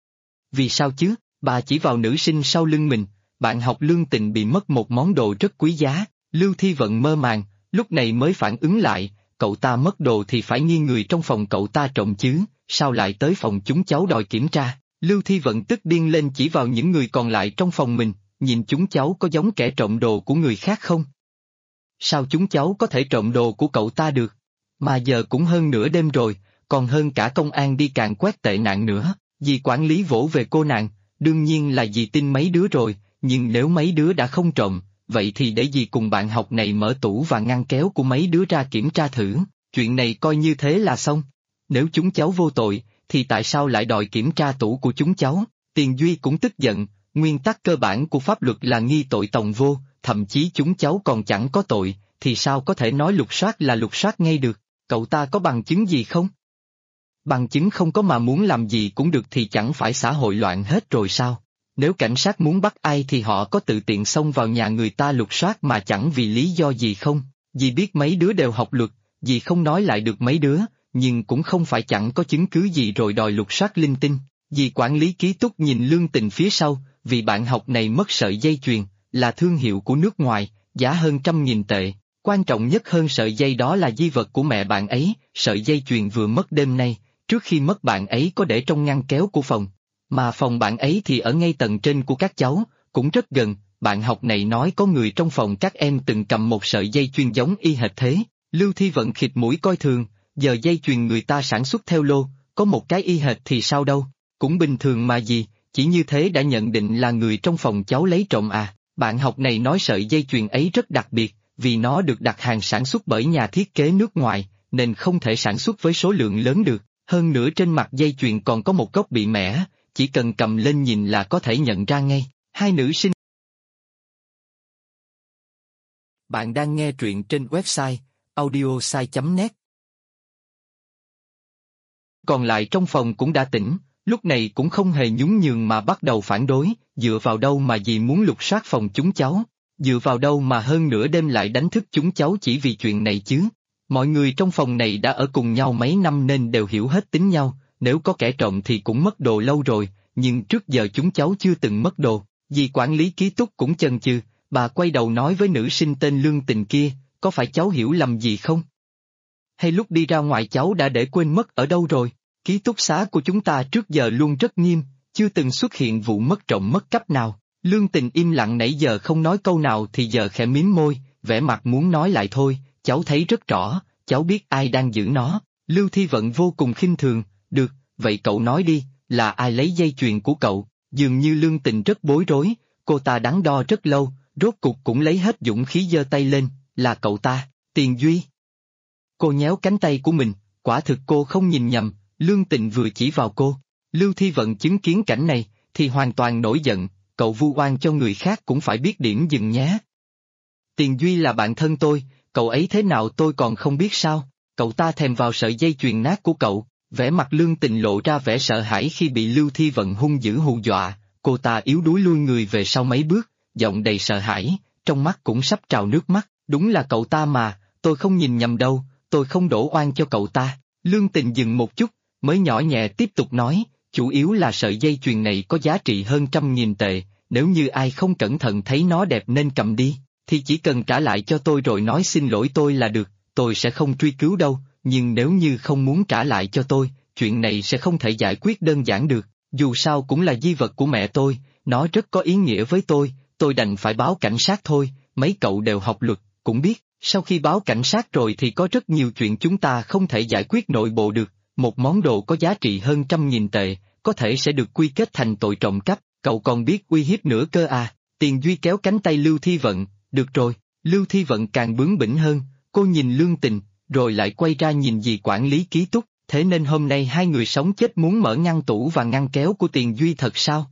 A: Vì sao chứ, bà chỉ vào nữ sinh sau lưng mình, bạn học Lương Tình bị mất một món đồ rất quý giá, Lưu Thi Vận mơ màng, lúc này mới phản ứng lại, cậu ta mất đồ thì phải nghi người trong phòng cậu ta trộm chứ, sao lại tới phòng chúng cháu đòi kiểm tra, Lưu Thi Vận tức điên lên chỉ vào những người còn lại trong phòng mình, nhìn chúng cháu có giống kẻ trộm đồ của người khác không? Sao chúng cháu có thể trộm đồ của cậu ta được? Mà giờ cũng hơn nửa đêm rồi, còn hơn cả công an đi càn quét tệ nạn nữa, dì quản lý vỗ về cô nàng, đương nhiên là dì tin mấy đứa rồi, nhưng nếu mấy đứa đã không trộm, vậy thì để dì cùng bạn học này mở tủ và ngăn kéo của mấy đứa ra kiểm tra thử, chuyện này coi như thế là xong. Nếu chúng cháu vô tội, thì tại sao lại đòi kiểm tra tủ của chúng cháu? Tiền Duy cũng tức giận, nguyên tắc cơ bản của pháp luật là nghi tội tòng vô, thậm chí chúng cháu còn chẳng có tội, thì sao có thể nói lục soát là lục soát ngay được, cậu ta có bằng chứng gì không? Bằng chứng không có mà muốn làm gì cũng được thì chẳng phải xã hội loạn hết rồi sao? Nếu cảnh sát muốn bắt ai thì họ có tự tiện xông vào nhà người ta lục soát mà chẳng vì lý do gì không? Dì biết mấy đứa đều học luật, dì không nói lại được mấy đứa, nhưng cũng không phải chẳng có chứng cứ gì rồi đòi lục soát linh tinh. Dì quản lý ký túc nhìn Lương Tình phía sau, vì bạn học này mất sợi dây chuyền, là thương hiệu của nước ngoài, giá hơn 100.000 tệ. Quan trọng nhất hơn sợi dây đó là di vật của mẹ bạn ấy, sợi dây chuyền vừa mất đêm nay, trước khi mất bạn ấy có để trong ngăn kéo của phòng. Mà phòng bạn ấy thì ở ngay tầng trên của các cháu, cũng rất gần, bạn học này nói có người trong phòng các em từng cầm một sợi dây chuyền giống y hệt thế. Lưu Thi Vận khịt mũi coi thường, giờ dây chuyền người ta sản xuất theo lô, có một cái y hệt thì sao đâu, cũng bình thường mà gì, chỉ như thế đã nhận định là người trong phòng cháu lấy trộm à. Bạn học này nói sợi dây chuyền ấy rất đặc biệt, vì nó được đặt hàng sản xuất bởi nhà thiết kế nước ngoài, nên không thể sản xuất với số lượng lớn được, hơn nữa trên mặt dây chuyền còn có một góc bị mẻ, chỉ cần cầm lên nhìn là có thể nhận ra ngay. Hai nữ sinh. Bạn đang nghe truyện trên website audiosai.net. Còn lại trong phòng cũng đã tỉnh, lúc này cũng không hề nhún nhường mà bắt đầu phản đối, dựa vào đâu mà dì muốn lục soát phòng chúng cháu, dựa vào đâu mà hơn nửa đêm lại đánh thức chúng cháu chỉ vì chuyện này chứ. Mọi người trong phòng này đã ở cùng nhau mấy năm nên đều hiểu hết tính nhau, nếu có kẻ trộm thì cũng mất đồ lâu rồi, nhưng trước giờ chúng cháu chưa từng mất đồ. Dì quản lý ký túc cũng chần chừ, bà quay đầu nói với nữ sinh tên Lương Tình kia, có phải cháu hiểu lầm gì không? Hay lúc đi ra ngoài cháu đã để quên mất ở đâu rồi? Ký túc xá của chúng ta trước giờ luôn rất nghiêm, chưa từng xuất hiện vụ mất trộm mất cắp nào. Lương Tình im lặng nãy giờ không nói câu nào thì giờ khẽ mím môi, vẻ mặt muốn nói lại thôi, cháu thấy rất rõ, cháu biết ai đang giữ nó. Lưu Thi Vận vô cùng khinh thường, được, vậy cậu nói đi, là ai lấy dây chuyền của cậu? Dường như Lương Tình rất bối rối, cô ta đắn đo rất lâu, rốt cuộc cũng lấy hết dũng khí giơ tay lên, là cậu ta, Tiền Duy. Cô nhéo cánh tay của mình, quả thực cô không nhìn nhầm, Lương Tình vừa chỉ vào cô. Lưu Thi Vận chứng kiến cảnh này, thì hoàn toàn nổi giận, cậu vu oan cho người khác cũng phải biết điểm dừng nhé. Tiền Duy là bạn thân tôi, cậu ấy thế nào tôi còn không biết sao, cậu ta thèm vào sợi dây chuyền nát của cậu. Vẻ mặt Lương Tình lộ ra vẻ sợ hãi khi bị Lưu Thi Vận hung dữ hù dọa, cô ta yếu đuối lui người về sau mấy bước, giọng đầy sợ hãi, trong mắt cũng sắp trào nước mắt, đúng là cậu ta mà, tôi không nhìn nhầm đâu, tôi không đổ oan cho cậu ta. Lương Tình dừng một chút, mới nhỏ nhẹ tiếp tục nói, chủ yếu là sợi dây chuyền này có giá trị hơn 100.000 tệ, nếu như ai không cẩn thận thấy nó đẹp nên cầm đi, thì chỉ cần trả lại cho tôi rồi nói xin lỗi tôi là được, tôi sẽ không truy cứu đâu. Nhưng nếu như không muốn trả lại cho tôi, chuyện này sẽ không thể giải quyết đơn giản được, dù sao cũng là di vật của mẹ tôi, nó rất có ý nghĩa với tôi đành phải báo cảnh sát thôi, mấy cậu đều học luật, cũng biết, sau khi báo cảnh sát rồi thì có rất nhiều chuyện chúng ta không thể giải quyết nội bộ được, một món đồ có giá trị hơn 100.000 tệ, có thể sẽ được quy kết thành tội trộm cắp, cậu còn biết uy hiếp nữa cơ à. Tiền Duy kéo cánh tay Lưu Thi Vận, được rồi, Lưu Thi Vận càng bướng bỉnh hơn, cô nhìn Lương Tình, rồi lại quay ra nhìn dì quản lý ký túc, thế nên hôm nay hai người sống chết muốn mở ngăn tủ và ngăn kéo của Tiền Duy thật sao?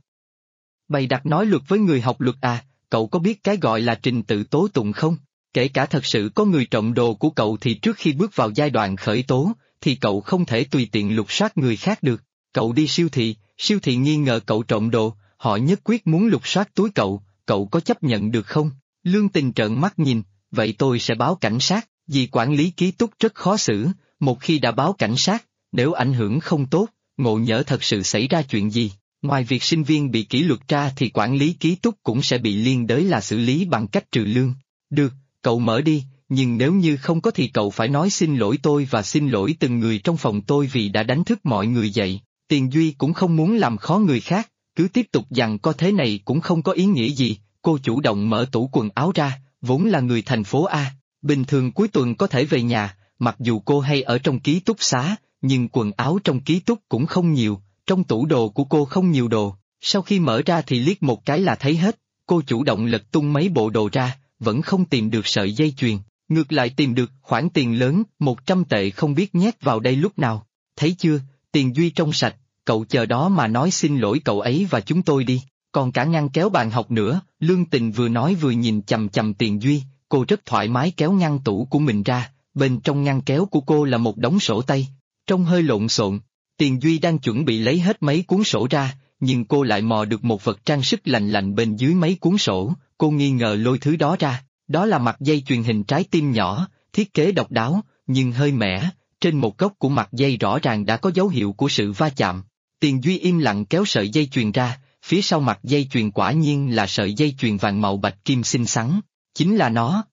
A: Bày đặt nói luật với người học luật à, cậu có biết cái gọi là trình tự tố tụng không? Kể cả thật sự có người trộm đồ của cậu thì trước khi bước vào giai đoạn khởi tố, thì cậu không thể tùy tiện lục soát người khác được. Cậu đi siêu thị nghi ngờ cậu trộm đồ, họ nhất quyết muốn lục soát túi cậu có chấp nhận được không? Lương Tình trợn mắt nhìn, vậy tôi sẽ báo cảnh sát. Vì quản lý ký túc rất khó xử, một khi đã báo cảnh sát, nếu ảnh hưởng không tốt, ngộ nhỡ thật sự xảy ra chuyện gì, ngoài việc sinh viên bị kỷ luật ra thì quản lý ký túc cũng sẽ bị liên đới là xử lý bằng cách trừ lương. Được, cậu mở đi, nhưng nếu như không có thì cậu phải nói xin lỗi tôi và xin lỗi từng người trong phòng tôi vì đã đánh thức mọi người dậy. Tiền Duy cũng không muốn làm khó người khác, cứ tiếp tục giằng co thế này cũng không có ý nghĩa gì, cô chủ động mở tủ quần áo ra, vốn là người thành phố A. Bình thường cuối tuần có thể về nhà, mặc dù cô hay ở trong ký túc xá, nhưng quần áo trong ký túc cũng không nhiều, trong tủ đồ của cô không nhiều đồ, sau khi mở ra thì liếc một cái là thấy hết, cô chủ động lật tung mấy bộ đồ ra, vẫn không tìm được sợi dây chuyền, ngược lại tìm được khoản tiền lớn, 100 tệ không biết nhét vào đây lúc nào, thấy chưa, Tiền Duy trong sạch, cậu chờ đó mà nói xin lỗi cậu ấy và chúng tôi đi, còn cả ngăn kéo bàn học nữa, Lương Tình vừa nói vừa nhìn chằm chằm Tiền Duy. Cô rất thoải mái kéo ngăn tủ của mình ra, bên trong ngăn kéo của cô là một đống sổ tay, trông hơi lộn xộn. Tiền Duy đang chuẩn bị lấy hết mấy cuốn sổ ra, nhưng cô lại mò được một vật trang sức lành lạnh bên dưới mấy cuốn sổ, cô nghi ngờ lôi thứ đó ra, đó là mặt dây chuyền hình trái tim nhỏ, thiết kế độc đáo, nhưng hơi mẻ, trên một góc của mặt dây rõ ràng đã có dấu hiệu của sự va chạm. Tiền Duy im lặng kéo sợi dây chuyền ra, phía sau mặt dây chuyền quả nhiên là sợi dây chuyền vàng màu bạch kim xinh xắn. Chính là nó.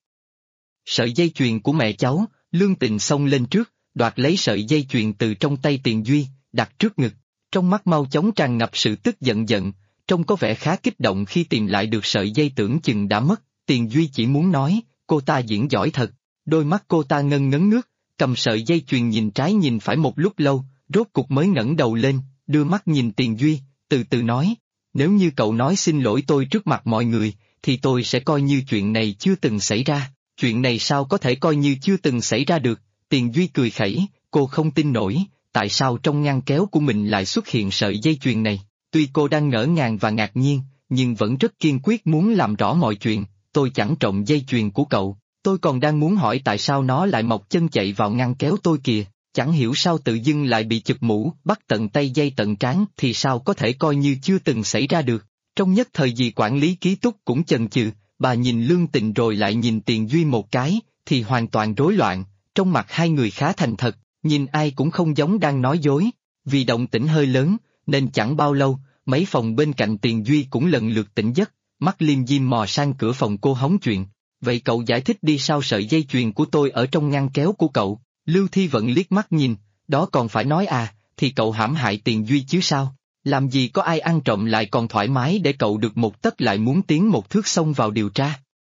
A: Sợi dây chuyền của mẹ cháu, Lương Tình xông lên trước, đoạt lấy sợi dây chuyền từ trong tay Tiền Duy, đặt trước ngực, trong mắt mau chóng tràn ngập sự tức giận, trông có vẻ khá kích động khi tìm lại được sợi dây tưởng chừng đã mất, Tiền Duy chỉ muốn nói, cô ta diễn giỏi thật, đôi mắt cô ta ngân ngấn nước, cầm sợi dây chuyền nhìn trái nhìn phải một lúc lâu, rốt cục mới ngẩng đầu lên, đưa mắt nhìn Tiền Duy, từ từ nói, nếu như cậu nói xin lỗi tôi trước mặt mọi người, thì tôi sẽ coi như chuyện này chưa từng xảy ra, chuyện này sao có thể coi như chưa từng xảy ra được, Tiền Duy cười khẩy, cô không tin nổi, tại sao trong ngăn kéo của mình lại xuất hiện sợi dây chuyền này, tuy cô đang ngỡ ngàng và ngạc nhiên, nhưng vẫn rất kiên quyết muốn làm rõ mọi chuyện, tôi chẳng trộm dây chuyền của cậu, Tôi còn đang muốn hỏi tại sao nó lại mọc chân chạy vào ngăn kéo tôi kìa, chẳng hiểu sao tự dưng lại bị chụp mũ, bắt tận tay dây tận trán thì sao có thể coi như chưa từng xảy ra được. Trong nhất thời dì quản lý ký túc cũng chần chừ, bà nhìn Lương Tình rồi lại nhìn Tiền Duy một cái, thì hoàn toàn rối loạn, trong mặt hai người khá thành thật, nhìn ai cũng không giống đang nói dối. Vì động tĩnh hơi lớn, nên chẳng bao lâu, mấy phòng bên cạnh Tiền Duy cũng lần lượt tỉnh giấc, mắt liêm diêm mò sang cửa phòng cô hóng chuyện. Vậy cậu giải thích đi, sao sợi dây chuyền của tôi ở trong ngăn kéo của cậu? Lưu Thi Vận liếc mắt nhìn, đó còn phải nói à, thì cậu hãm hại Tiền Duy chứ sao? Làm gì có ai ăn trộm lại còn thoải mái để cậu được một tấc lại muốn tiến một thước xông vào điều tra.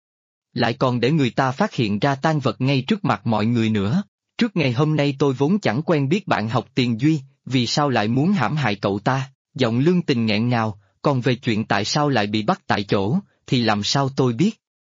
A: Lại còn để người ta phát hiện ra tang vật ngay trước mặt mọi người nữa. Trước ngày hôm nay tôi vốn chẳng quen biết bạn học Tiền Duy, vì sao lại muốn hãm hại cậu ta? Giọng Lương Tình nghẹn ngào, còn về chuyện tại sao lại bị bắt tại chỗ, thì làm sao tôi biết?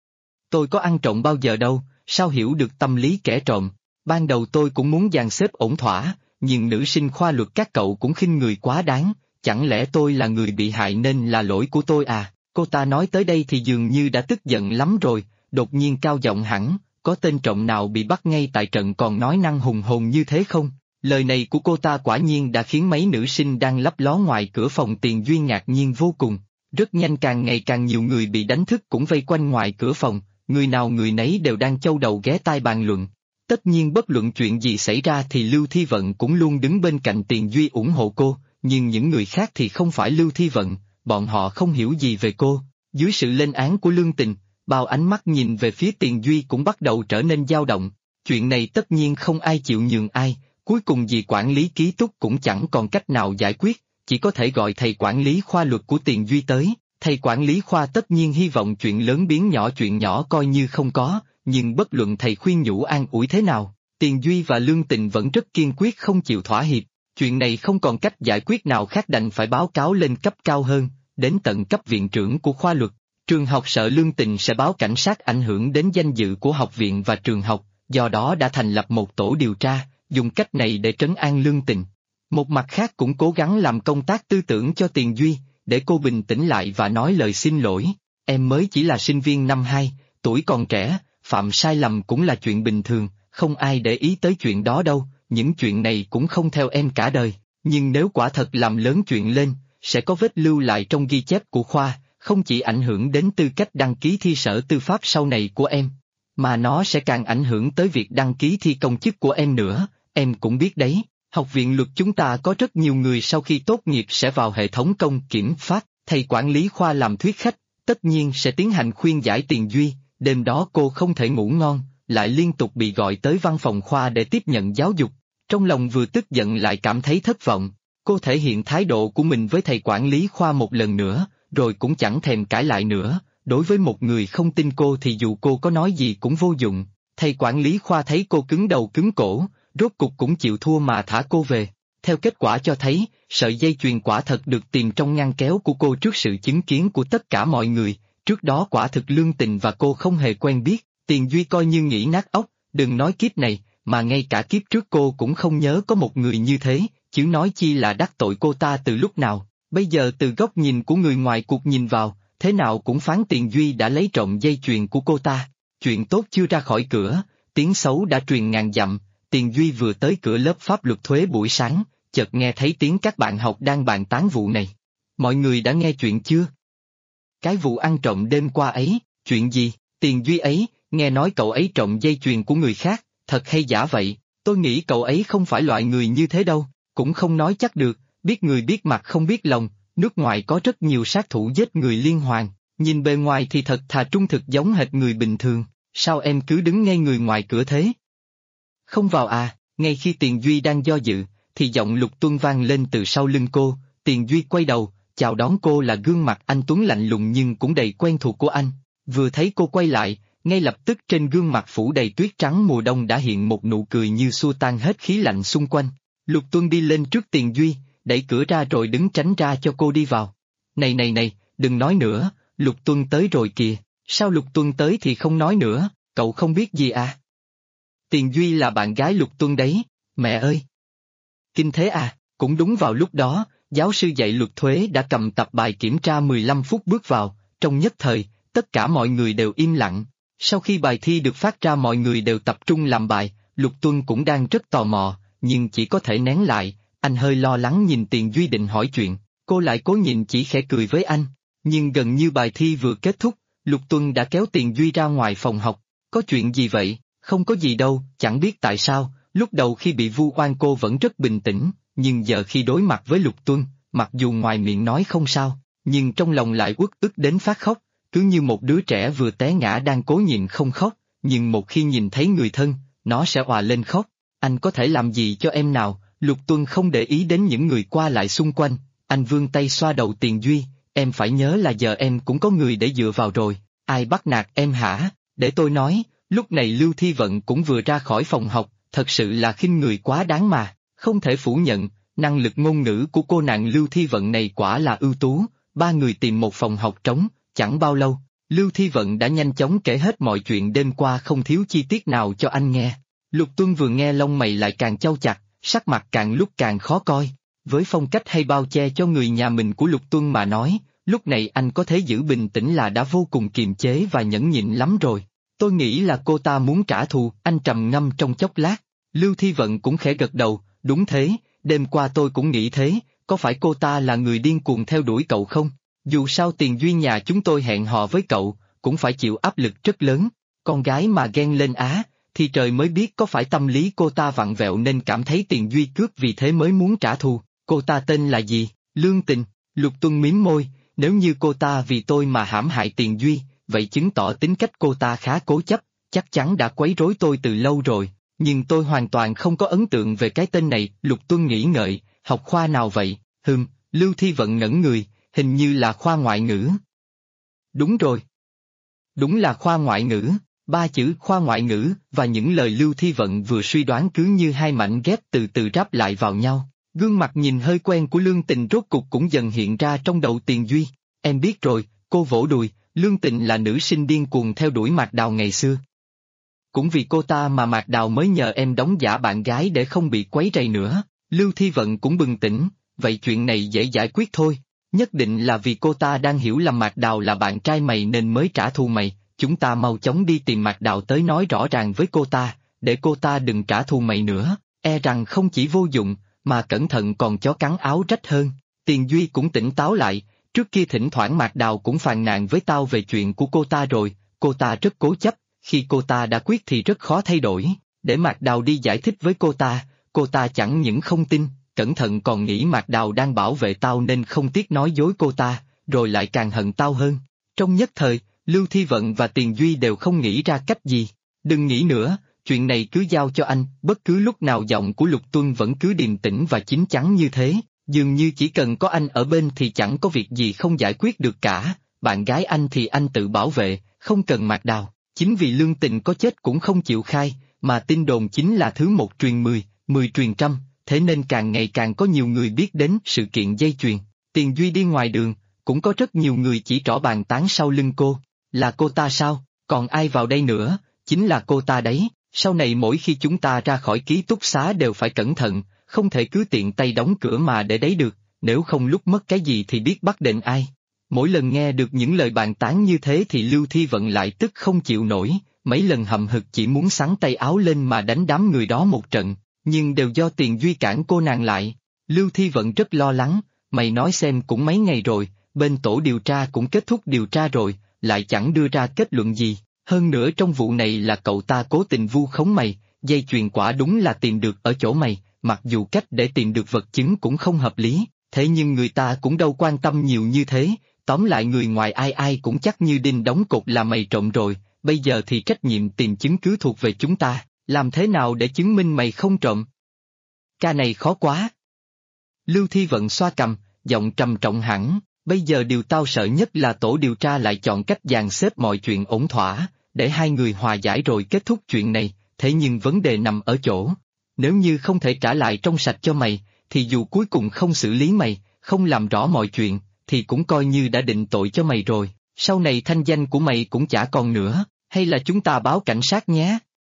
A: Tôi có ăn trộm bao giờ đâu, sao hiểu được tâm lý kẻ trộm? Ban đầu tôi cũng muốn dàn xếp ổn thỏa, nhưng nữ sinh khoa luật các cậu cũng khinh người quá đáng, chẳng lẽ tôi là người bị hại nên là lỗi của tôi à? Cô ta nói tới đây thì dường như đã tức giận lắm rồi, đột nhiên cao giọng hẳn, có tên trộm nào bị bắt ngay tại trận còn nói năng hùng hồn như thế không? Lời này của cô ta quả nhiên đã khiến mấy nữ sinh đang lấp ló ngoài cửa phòng Tiền Duy ngạc nhiên vô cùng. Rất nhanh càng ngày càng nhiều người bị đánh thức cũng vây quanh ngoài cửa phòng, người nào người nấy đều đang châu đầu ghé tai bàn luận. Tất nhiên bất luận chuyện gì xảy ra thì Lưu Thi Vận cũng luôn đứng bên cạnh Tiền Duy ủng hộ cô, nhưng những người khác thì không phải Lưu Thi Vận, bọn họ không hiểu gì về cô. Dưới sự lên án của Lương Tình, bao ánh mắt nhìn về phía Tiền Duy cũng bắt đầu trở nên dao động. Chuyện này tất nhiên không ai chịu nhường ai, cuối cùng dì quản lý ký túc cũng chẳng còn cách nào giải quyết, chỉ có thể gọi thầy quản lý khoa luật của Tiền Duy tới. Thầy quản lý khoa tất nhiên hy vọng chuyện lớn biến nhỏ, chuyện nhỏ coi như không có, nhưng bất luận thầy khuyên nhủ an ủi thế nào, Tiền Duy và Lương Tình vẫn rất kiên quyết không chịu thỏa hiệp. Chuyện này không còn cách giải quyết nào khác đành phải báo cáo lên cấp cao hơn, đến tận cấp viện trưởng của khoa luật. Trường học sợ Lương Tình sẽ báo cảnh sát ảnh hưởng đến danh dự của học viện và trường học, do đó đã thành lập một tổ điều tra, dùng cách này để trấn an Lương Tình. Một mặt khác cũng cố gắng làm công tác tư tưởng cho Tiền Duy, để cô bình tĩnh lại và nói lời xin lỗi. Em mới chỉ là sinh viên năm 2, tuổi còn trẻ, phạm sai lầm cũng là chuyện bình thường, không ai để ý tới chuyện đó đâu, những chuyện này cũng không theo em cả đời, nhưng nếu quả thật làm lớn chuyện lên, sẽ có vết lưu lại trong ghi chép của khoa, không chỉ ảnh hưởng đến tư cách đăng ký thi sở tư pháp sau này của em, mà nó sẽ càng ảnh hưởng tới việc đăng ký thi công chức của em nữa, em cũng biết đấy. Học viện luật chúng ta có rất nhiều người sau khi tốt nghiệp sẽ vào hệ thống công kiểm pháp, thầy quản lý khoa làm thuyết khách, tất nhiên sẽ tiến hành khuyên giải Tiền Duy, đêm đó cô không thể ngủ ngon, lại liên tục bị gọi tới văn phòng khoa để tiếp nhận giáo dục, trong lòng vừa tức giận lại cảm thấy thất vọng, cô thể hiện thái độ của mình với thầy quản lý khoa một lần nữa, rồi cũng chẳng thèm cãi lại nữa, đối với một người không tin cô thì dù cô có nói gì cũng vô dụng, thầy quản lý khoa thấy cô cứng đầu cứng cổ, rốt cục cũng chịu thua mà thả cô về. Theo kết quả cho thấy, sợi dây chuyền quả thật được tìm trong ngăn kéo của cô trước sự chứng kiến của tất cả mọi người, trước đó quả thực Lương Tình và cô không hề quen biết, Tiền Duy coi như nghĩ nát óc, đừng nói kiếp này, mà ngay cả kiếp trước cô cũng không nhớ có một người như thế, chứ nói chi là đắc tội cô ta từ lúc nào. Bây giờ từ góc nhìn của người ngoài cuộc nhìn vào, thế nào cũng phán Tiền Duy đã lấy trộm dây chuyền của cô ta. Chuyện tốt chưa ra khỏi cửa, tiếng xấu đã truyền ngàn dặm. Tiền Duy vừa tới cửa lớp pháp luật thuế buổi sáng, chợt nghe thấy tiếng các bạn học đang bàn tán vụ này. Mọi người đã nghe chuyện chưa? Cái vụ ăn trộm đêm qua ấy, chuyện gì? Tiền Duy ấy, nghe nói cậu ấy trộm dây chuyền của người khác, thật hay giả vậy? Tôi nghĩ cậu ấy không phải loại người như thế đâu, cũng không nói chắc được, biết người biết mặt không biết lòng, nước ngoài có rất nhiều sát thủ giết người liên hoàn, nhìn bề ngoài thì thật thà trung thực giống hệt người bình thường, sao em cứ đứng ngay người ngoài cửa thế? Không vào à? Ngay khi Tiền Duy đang do dự, thì giọng Lục Tuân vang lên từ sau lưng cô, Tiền Duy quay đầu, chào đón cô là gương mặt anh tuấn lạnh lùng nhưng cũng đầy quen thuộc của anh, vừa thấy cô quay lại, ngay lập tức trên gương mặt phủ đầy tuyết trắng mùa đông đã hiện một nụ cười như xua tan hết khí lạnh xung quanh. Lục Tuân đi lên trước Tiền Duy, đẩy cửa ra rồi đứng tránh ra cho cô đi vào. Này, đừng nói nữa, Lục Tuân tới rồi kìa, sao Lục Tuân tới thì không nói nữa, cậu không biết gì à? Tiền Duy là bạn gái Lục Tuân đấy, mẹ ơi! Kinh thế à, cũng đúng vào lúc đó, giáo sư dạy luật thuế đã cầm tập bài kiểm tra 15 phút bước vào, trong nhất thời, tất cả mọi người đều im lặng. Sau khi bài thi được phát ra mọi người đều tập trung làm bài, Lục Tuân cũng đang rất tò mò, nhưng chỉ có thể nén lại, anh hơi lo lắng nhìn Tiền Duy định hỏi chuyện, cô lại cố nhịn chỉ khẽ cười với anh. Nhưng gần như bài thi vừa kết thúc, Lục Tuân đã kéo Tiền Duy ra ngoài phòng học. Có chuyện gì vậy? Không có gì đâu, chẳng biết tại sao, lúc đầu khi bị vu oan cô vẫn rất bình tĩnh, nhưng giờ khi đối mặt với Lục Tuân, mặc dù ngoài miệng nói không sao, nhưng trong lòng lại uất ức đến phát khóc, cứ như một đứa trẻ vừa té ngã đang cố nhịn không khóc, nhưng một khi nhìn thấy người thân, nó sẽ òa lên khóc. Anh có thể làm gì cho em nào? Lục Tuân không để ý đến những người qua lại xung quanh, anh vươn tay xoa đầu Tiền Duy, em phải nhớ là giờ em cũng có người để dựa vào rồi, ai bắt nạt em hả? Để tôi nói, lúc này Lưu Thi Vận cũng vừa ra khỏi phòng học, thật sự là khinh người quá đáng mà, không thể phủ nhận, năng lực ngôn ngữ của cô nàng Lưu Thi Vận này quả là ưu tú. Ba người tìm một phòng học trống, chẳng bao lâu, Lưu Thi Vận đã nhanh chóng kể hết mọi chuyện đêm qua không thiếu chi tiết nào cho anh nghe. Lục Tuân vừa nghe lông mày lại càng chau chặt, sắc mặt càng lúc càng khó coi. Với phong cách hay bao che cho người nhà mình của Lục Tuân mà nói, lúc này anh có thể giữ bình tĩnh là đã vô cùng kiềm chế và nhẫn nhịn lắm rồi. Tôi nghĩ là cô ta muốn trả thù, anh trầm ngâm trong chốc lát. Lưu Thi Vận cũng khẽ gật đầu, đúng thế, đêm qua tôi cũng nghĩ thế, có phải cô ta là người điên cuồng theo đuổi cậu không? Dù sao Tiền Duy nhà chúng tôi hẹn hò với cậu, cũng phải chịu áp lực rất lớn, con gái mà ghen lên á, thì trời mới biết có phải tâm lý cô ta vặn vẹo nên cảm thấy Tiền Duy cướp vì thế mới muốn trả thù. Cô ta tên là gì? Lương Tình. Lục Tuân mím môi, nếu như cô ta vì tôi mà hãm hại Tiền Duy, vậy chứng tỏ tính cách cô ta khá cố chấp, chắc chắn đã quấy rối tôi từ lâu rồi, nhưng tôi hoàn toàn không có ấn tượng về cái tên này. Lục Tuân nghĩ ngợi, học khoa nào vậy? Lưu Thi Vận ngẩn người, hình như là khoa ngoại ngữ. Đúng rồi. Đúng là khoa ngoại ngữ, ba chữ khoa ngoại ngữ và những lời Lưu Thi Vận vừa suy đoán cứ như hai mảnh ghép từ từ ráp lại vào nhau. Gương mặt nhìn hơi quen của Lương Tình rốt cục cũng dần hiện ra trong đầu Tiền Duy. Em biết rồi, cô vỗ đùi, Lương Tình là nữ sinh điên cuồng theo đuổi Mạc Đào ngày xưa. Cũng vì cô ta mà Mạc Đào mới nhờ em đóng giả bạn gái để không bị quấy rầy nữa. Lưu Thi Vận cũng bừng tỉnh, vậy chuyện này dễ giải quyết thôi. Nhất định là vì cô ta đang hiểu lầm Mạc Đào là bạn trai mày nên mới trả thù mày, chúng ta mau chóng đi tìm Mạc Đào tới nói rõ ràng với cô ta, để cô ta đừng trả thù mày nữa, e rằng không chỉ vô dụng, mà cẩn thận còn chó cắn áo rách hơn. Tiền Duy cũng tỉnh táo lại, trước kia thỉnh thoảng Mạc Đào cũng phàn nàn với tao về chuyện của cô ta rồi, cô ta rất cố chấp, khi cô ta đã quyết thì rất khó thay đổi, để Mạc Đào đi giải thích với cô ta chẳng những không tin, cẩn thận còn nghĩ Mạc Đào đang bảo vệ tao nên không tiếc nói dối cô ta, rồi lại càng hận tao hơn. Trong nhất thời, Lưu Thi Vận và Tiền Duy đều không nghĩ ra cách gì. Đừng nghĩ nữa, chuyện này cứ giao cho anh. Bất cứ lúc nào giọng của Lục Tuân vẫn cứ điềm tĩnh và chín chắn như thế, dường như chỉ cần có anh ở bên thì chẳng có việc gì không giải quyết được cả. Bạn gái anh thì anh tự bảo vệ, không cần Mạc Đào. Chính vì Lương Tình có chết cũng không chịu khai, mà tin đồn chính là thứ một truyền 10, 10 truyền trăm, thế nên càng ngày càng có nhiều người biết đến sự kiện dây chuyền. Tiền Duy đi ngoài đường, cũng có rất nhiều người chỉ trỏ bàn tán sau lưng cô. Là cô ta sao? Còn ai vào đây nữa? Chính là cô ta đấy. Sau này mỗi khi chúng ta ra khỏi ký túc xá đều phải cẩn thận, không thể cứ tiện tay đóng cửa mà để đấy được, nếu không lúc mất cái gì thì biết bắt đền ai. Mỗi lần nghe được những lời bàn tán như thế thì Lưu Thi Vận lại tức không chịu nổi, mấy lần hậm hực chỉ muốn xắn tay áo lên mà đánh đám người đó một trận, nhưng đều do Tiền Duy cản cô nàng lại. Lưu Thi Vận rất lo lắng, mày nói xem cũng mấy ngày rồi, bên tổ điều tra cũng kết thúc điều tra rồi, lại chẳng đưa ra kết luận gì, hơn nữa trong vụ này là cậu ta cố tình vu khống mày, dây chuyền quả đúng là tìm được ở chỗ mày, mặc dù cách để tìm được vật chứng cũng không hợp lý, thế nhưng người ta cũng đâu quan tâm nhiều như thế, tóm lại người ngoài ai ai cũng chắc như đinh đóng cột là mày trộm rồi, bây giờ thì trách nhiệm tìm chứng cứ thuộc về chúng ta, làm thế nào để chứng minh mày không trộm? Ca này khó quá. Lưu Thi Vận xoa cằm, giọng trầm trọng hẳn, bây giờ điều tao sợ nhất là tổ điều tra lại chọn cách dàn xếp mọi chuyện ổn thỏa, để hai người hòa giải rồi kết thúc chuyện này, thế nhưng vấn đề nằm ở chỗ, nếu như không thể trả lại trong sạch cho mày, thì dù cuối cùng không xử lý mày, không làm rõ mọi chuyện, thì cũng coi như đã định tội cho mày rồi, sau này thanh danh của mày cũng chả còn nữa, hay là chúng ta báo cảnh sát nhé?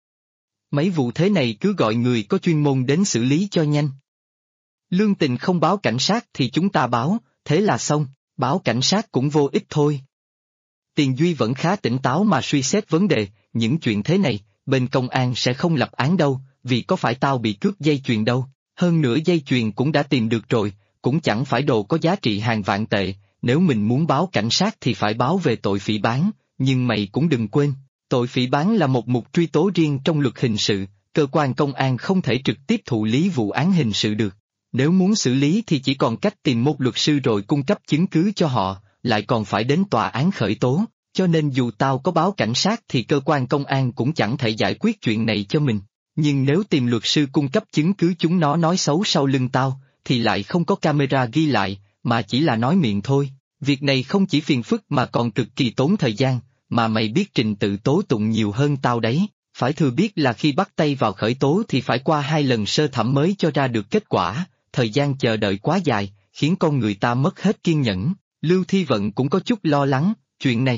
A: Mấy vụ thế này cứ gọi người có chuyên môn đến xử lý cho nhanh. Lương Tình không báo cảnh sát thì chúng ta báo, thế là xong, báo cảnh sát cũng vô ích thôi. Tiền Duy vẫn khá tỉnh táo mà suy xét vấn đề, những chuyện thế này, bên công an sẽ không lập án đâu, vì có phải tao bị cướp dây chuyền đâu, hơn nữa dây chuyền cũng đã tìm được rồi, cũng chẳng phải đồ có giá trị hàng vạn tệ, nếu mình muốn báo cảnh sát thì phải báo về tội phỉ báng, nhưng mày cũng đừng quên, tội phỉ báng là một mục truy tố riêng trong luật hình sự, cơ quan công an không thể trực tiếp thụ lý vụ án hình sự được. Nếu muốn xử lý thì chỉ còn cách tìm một luật sư rồi cung cấp chứng cứ cho họ, lại còn phải đến tòa án khởi tố, cho nên dù tao có báo cảnh sát thì cơ quan công an cũng chẳng thể giải quyết chuyện này cho mình. Nhưng nếu tìm luật sư cung cấp chứng cứ chúng nó nói xấu sau lưng tao, thì lại không có camera ghi lại, mà chỉ là nói miệng thôi. Việc này không chỉ phiền phức mà còn cực kỳ tốn thời gian, mà mày biết trình tự tố tụng nhiều hơn tao đấy. Phải thừa biết là khi bắt tay vào khởi tố thì phải qua 2 lần sơ thẩm mới cho ra được kết quả, thời gian chờ đợi quá dài, khiến con người ta mất hết kiên nhẫn. Lưu Thi Vận cũng có chút lo lắng, chuyện này.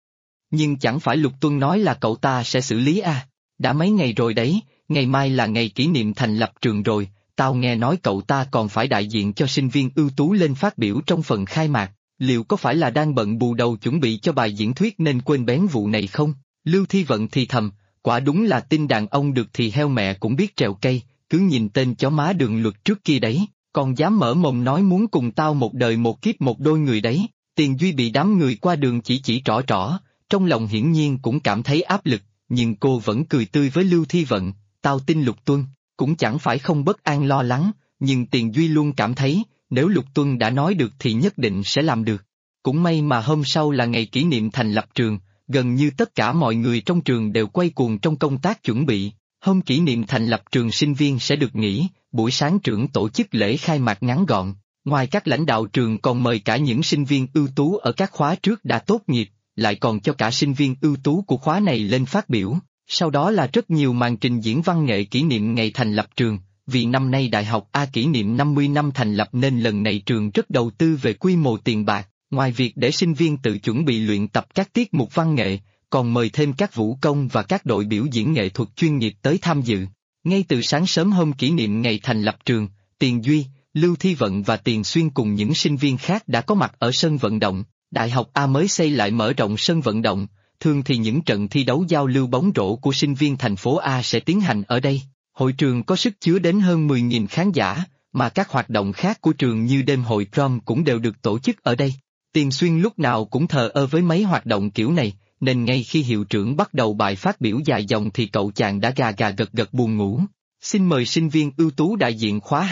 A: Nhưng chẳng phải Lục Tuân nói là cậu ta sẽ xử lý à? Đã mấy ngày rồi đấy, ngày mai là ngày kỷ niệm thành lập trường rồi, tao nghe nói cậu ta còn phải đại diện cho sinh viên ưu tú lên phát biểu trong phần khai mạc, liệu có phải là đang bận bù đầu chuẩn bị cho bài diễn thuyết nên quên bén vụ này không? Lưu Thi Vận thì thầm, quả đúng là tin đàn ông được thì heo mẹ cũng biết trèo cây, cứ nhìn tên chó má Đường Luật trước kia đấy, còn dám mở mồm nói muốn cùng tao một đời một kiếp một đôi người đấy. Tiền Duy bị đám người qua đường chỉ trỏ trỏ, trong lòng hiển nhiên cũng cảm thấy áp lực, nhưng cô vẫn cười tươi với Lưu Thi Vận, tao tin Lục Tuân, cũng chẳng phải không bất an lo lắng, nhưng Tiền Duy luôn cảm thấy, nếu Lục Tuân đã nói được thì nhất định sẽ làm được. Cũng may mà hôm sau là ngày kỷ niệm thành lập trường, gần như tất cả mọi người trong trường đều quay cuồng trong công tác chuẩn bị, hôm kỷ niệm thành lập trường sinh viên sẽ được nghỉ, buổi sáng trưởng tổ chức lễ khai mạc ngắn gọn. Ngoài các lãnh đạo trường còn mời cả những sinh viên ưu tú ở các khóa trước đã tốt nghiệp, lại còn cho cả sinh viên ưu tú của khóa này lên phát biểu, sau đó là rất nhiều màn trình diễn văn nghệ kỷ niệm ngày thành lập trường, vì năm nay Đại học A kỷ niệm 50 năm thành lập nên lần này trường rất đầu tư về quy mô tiền bạc, ngoài việc để sinh viên tự chuẩn bị luyện tập các tiết mục văn nghệ, còn mời thêm các vũ công và các đội biểu diễn nghệ thuật chuyên nghiệp tới tham dự. Ngay từ sáng sớm hôm kỷ niệm ngày thành lập trường, Tiền Duy, Lưu Thi Vận và Tiền Xuyên cùng những sinh viên khác đã có mặt ở sân vận động. Đại học A mới xây lại mở rộng sân vận động, thường thì những trận thi đấu giao lưu bóng rổ của sinh viên thành phố A sẽ tiến hành ở đây. Hội trường có sức chứa đến hơn 10.000 khán giả, mà các hoạt động khác của trường như đêm hội prom cũng đều được tổ chức ở đây. Tiền Xuyên lúc nào cũng thờ ơ với mấy hoạt động kiểu này, nên ngay khi hiệu trưởng bắt đầu bài phát biểu dài dòng thì cậu chàng đã gà gà gật gật buồn ngủ. Xin mời sinh viên ưu tú đại diện khóa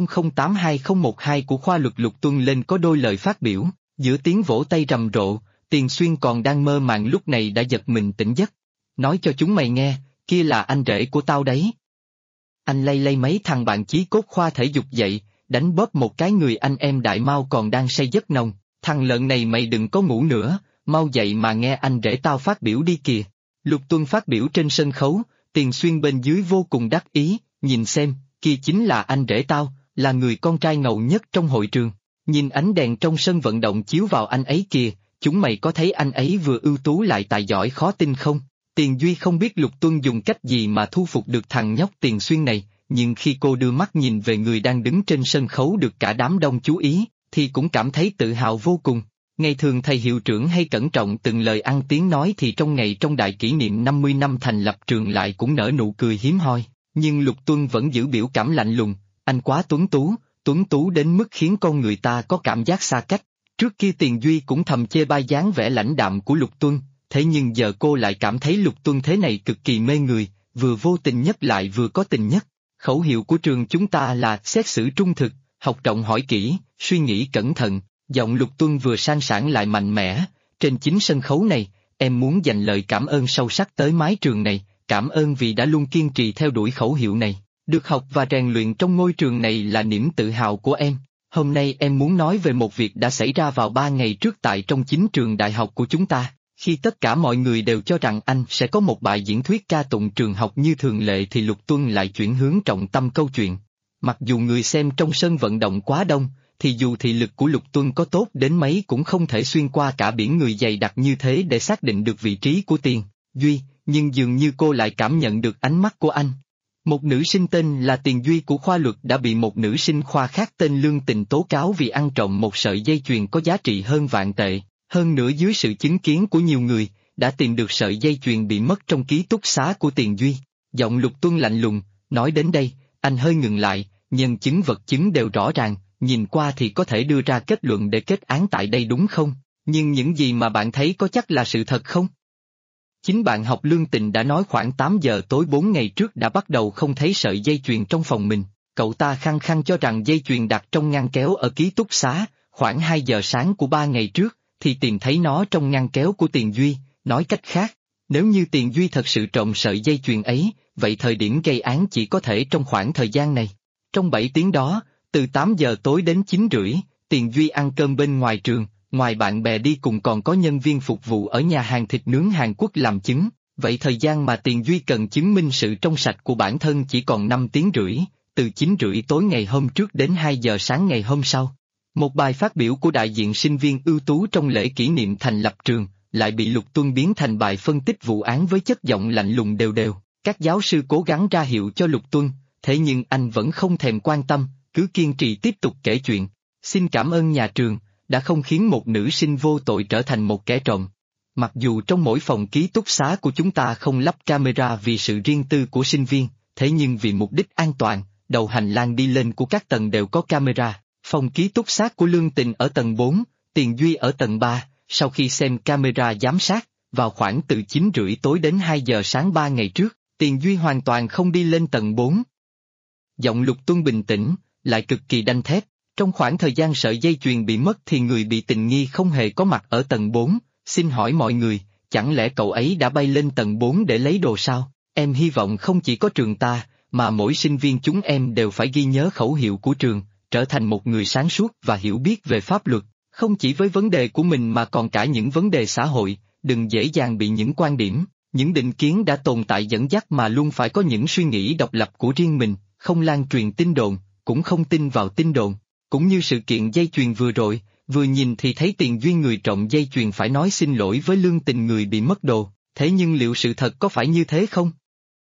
A: 2008-2012 của khoa luật Lục Tuân lên có đôi lời phát biểu. Giữa tiếng vỗ tay rầm rộ, Tiền Xuyên còn đang mơ màng lúc này đã giật mình tỉnh giấc. Nói cho chúng mày nghe, kia là anh rể của tao đấy. Anh lay mấy thằng bạn chí cốt khoa thể dục dậy, đánh bóp một cái người anh em Đại Mao còn đang say giấc nồng. Thằng lợn này mày đừng có ngủ nữa, mau dậy mà nghe anh rể tao phát biểu đi kìa. Lục Tuân phát biểu trên sân khấu, Tiền Xuyên bên dưới vô cùng đắc ý, nhìn xem, kia chính là anh rể tao, là người con trai ngầu nhất trong hội trường. Nhìn ánh đèn trong sân vận động chiếu vào anh ấy kìa, chúng mày có thấy anh ấy vừa ưu tú lại tài giỏi khó tin không? Tiền Duy không biết Lục Tuân dùng cách gì mà thu phục được thằng nhóc Tiền Xuyên này, nhưng khi cô đưa mắt nhìn về người đang đứng trên sân khấu được cả đám đông chú ý, thì cũng cảm thấy tự hào vô cùng. Ngày thường thầy hiệu trưởng hay cẩn trọng từng lời ăn tiếng nói thì trong ngày trong đại kỷ niệm 50 năm thành lập trường lại cũng nở nụ cười hiếm hoi, nhưng Lục Tuân vẫn giữ biểu cảm lạnh lùng, anh quá tuấn tú đến mức khiến con người ta có cảm giác xa cách. Trước kia Tiền Duy cũng thầm chê bai dáng vẻ lãnh đạm của Lục Tuân, thế nhưng giờ cô lại cảm thấy Lục Tuân thế này cực kỳ mê người, vừa vô tình nhất lại vừa có tình nhất. Khẩu hiệu của trường chúng ta là xét xử trung thực, học trọng hỏi kỹ, suy nghĩ cẩn thận. Giọng Lục Tuân vừa sang sảng lại mạnh mẽ, trên chính sân khấu này, em muốn dành lời cảm ơn sâu sắc tới mái trường này, cảm ơn vì đã luôn kiên trì theo đuổi khẩu hiệu này. Được học và rèn luyện trong ngôi trường này là niềm tự hào của em. Hôm nay em muốn nói về một việc đã xảy ra vào 3 ngày trước tại trong chính trường đại học của chúng ta. Khi tất cả mọi người đều cho rằng anh sẽ có một bài diễn thuyết ca tụng trường học như thường lệ thì Lục Tuân lại chuyển hướng trọng tâm câu chuyện. Mặc dù người xem trong sân vận động quá đông, thì dù thị lực của Lục Tuân có tốt đến mấy cũng không thể xuyên qua cả biển người dày đặc như thế để xác định được vị trí của Tiền Duy, nhưng dường như cô lại cảm nhận được ánh mắt của anh. Một nữ sinh tên là Tiền Duy của khoa luật đã bị một nữ sinh khoa khác tên Lương Tình tố cáo vì ăn trộm một sợi dây chuyền có giá trị hơn vạn tệ. Hơn nữa dưới sự chứng kiến của nhiều người, đã tìm được sợi dây chuyền bị mất trong ký túc xá của Tiền Duy. Giọng Lục Tuân lạnh lùng, nói đến đây, anh hơi ngừng lại, nhân chứng vật chứng đều rõ ràng, nhìn qua thì có thể đưa ra kết luận để kết án tại đây đúng không? Nhưng những gì mà bạn thấy có chắc là sự thật không? Chính bạn học Lương Tình đã nói khoảng 8 giờ tối 4 ngày trước đã bắt đầu không thấy sợi dây chuyền trong phòng mình. Cậu ta khăng khăng cho rằng dây chuyền đặt trong ngăn kéo ở ký túc xá, khoảng 2 giờ sáng của 3 ngày trước, thì tìm thấy nó trong ngăn kéo của Tiền Duy. Nói cách khác, nếu như Tiền Duy thật sự trộm sợi dây chuyền ấy, vậy thời điểm gây án chỉ có thể trong khoảng thời gian này. Trong 7 tiếng đó, từ 8 giờ tối đến 9 rưỡi, Tiền Duy ăn cơm bên ngoài trường, ngoài bạn bè đi cùng còn có nhân viên phục vụ ở nhà hàng thịt nướng Hàn Quốc làm chứng, vậy thời gian mà Tiền Duy cần chứng minh sự trong sạch của bản thân chỉ còn 5 tiếng rưỡi, từ 9 rưỡi tối ngày hôm trước đến 2 giờ sáng ngày hôm sau. Một bài phát biểu của đại diện sinh viên ưu tú trong lễ kỷ niệm thành lập trường, lại bị Lục Tuân biến thành bài phân tích vụ án với chất giọng lạnh lùng đều đều. Các giáo sư cố gắng ra hiệu cho Lục Tuân, thế nhưng anh vẫn không thèm quan tâm, cứ kiên trì tiếp tục kể chuyện. Xin cảm ơn nhà trường, đã không khiến một nữ sinh vô tội trở thành một kẻ trộm. Mặc dù trong mỗi phòng ký túc xá của chúng ta không lắp camera vì sự riêng tư của sinh viên, thế nhưng vì mục đích an toàn, đầu hành lang đi lên của các tầng đều có camera. Phòng ký túc xá của Lương Tình ở tầng 4, Tiền Duy ở tầng 3, sau khi xem camera giám sát, vào khoảng từ 9 rưỡi tối đến 2 giờ sáng 3 ngày trước, Tiền Duy hoàn toàn không đi lên tầng 4. Giọng Lục Tuân bình tĩnh, lại cực kỳ đanh thép, trong khoảng thời gian sợi dây chuyền bị mất thì người bị tình nghi không hề có mặt ở tầng 4, xin hỏi mọi người, chẳng lẽ cậu ấy đã bay lên tầng 4 để lấy đồ sao? Em hy vọng không chỉ có trường ta, mà mỗi sinh viên chúng em đều phải ghi nhớ khẩu hiệu của trường, trở thành một người sáng suốt và hiểu biết về pháp luật, không chỉ với vấn đề của mình mà còn cả những vấn đề xã hội, đừng dễ dàng bị những quan điểm, những định kiến đã tồn tại dẫn dắt mà luôn phải có những suy nghĩ độc lập của riêng mình, không lan truyền tin đồn, cũng không tin vào tin đồn. Cũng như sự kiện dây chuyền vừa rồi, vừa nhìn thì thấy Tiền Duy người trộm dây chuyền phải nói xin lỗi với Lương Tình người bị mất đồ, thế nhưng liệu sự thật có phải như thế không?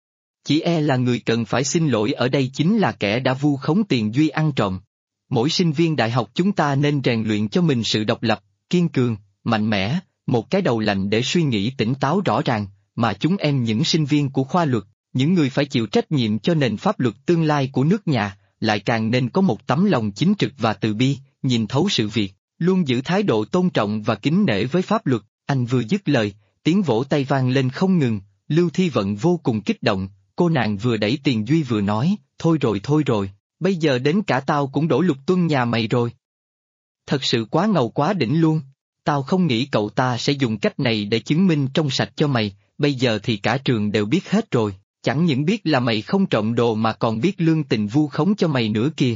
A: Chỉ e là người cần phải xin lỗi ở đây chính là kẻ đã vu khống Tiền Duy ăn trộm. Mỗi sinh viên đại học chúng ta nên rèn luyện cho mình sự độc lập, kiên cường, mạnh mẽ, một cái đầu lạnh để suy nghĩ tỉnh táo rõ ràng, mà chúng em những sinh viên của khoa luật, những người phải chịu trách nhiệm cho nền pháp luật tương lai của nước nhà, lại càng nên có một tấm lòng chính trực và từ bi, nhìn thấu sự việc, luôn giữ thái độ tôn trọng và kính nể với pháp luật. Anh vừa dứt lời, tiếng vỗ tay vang lên không ngừng, Lưu Thi Vận vô cùng kích động, cô nàng vừa đẩy Tiền Duy vừa nói, thôi rồi, bây giờ đến cả tao cũng đổ Lục Tuân nhà mày rồi. Thật sự quá ngầu quá đỉnh luôn, tao không nghĩ cậu ta sẽ dùng cách này để chứng minh trong sạch cho mày, bây giờ thì cả trường đều biết hết rồi. Chẳng những biết là mày không trộm đồ mà còn biết Lương Tình vu khống cho mày nữa kìa.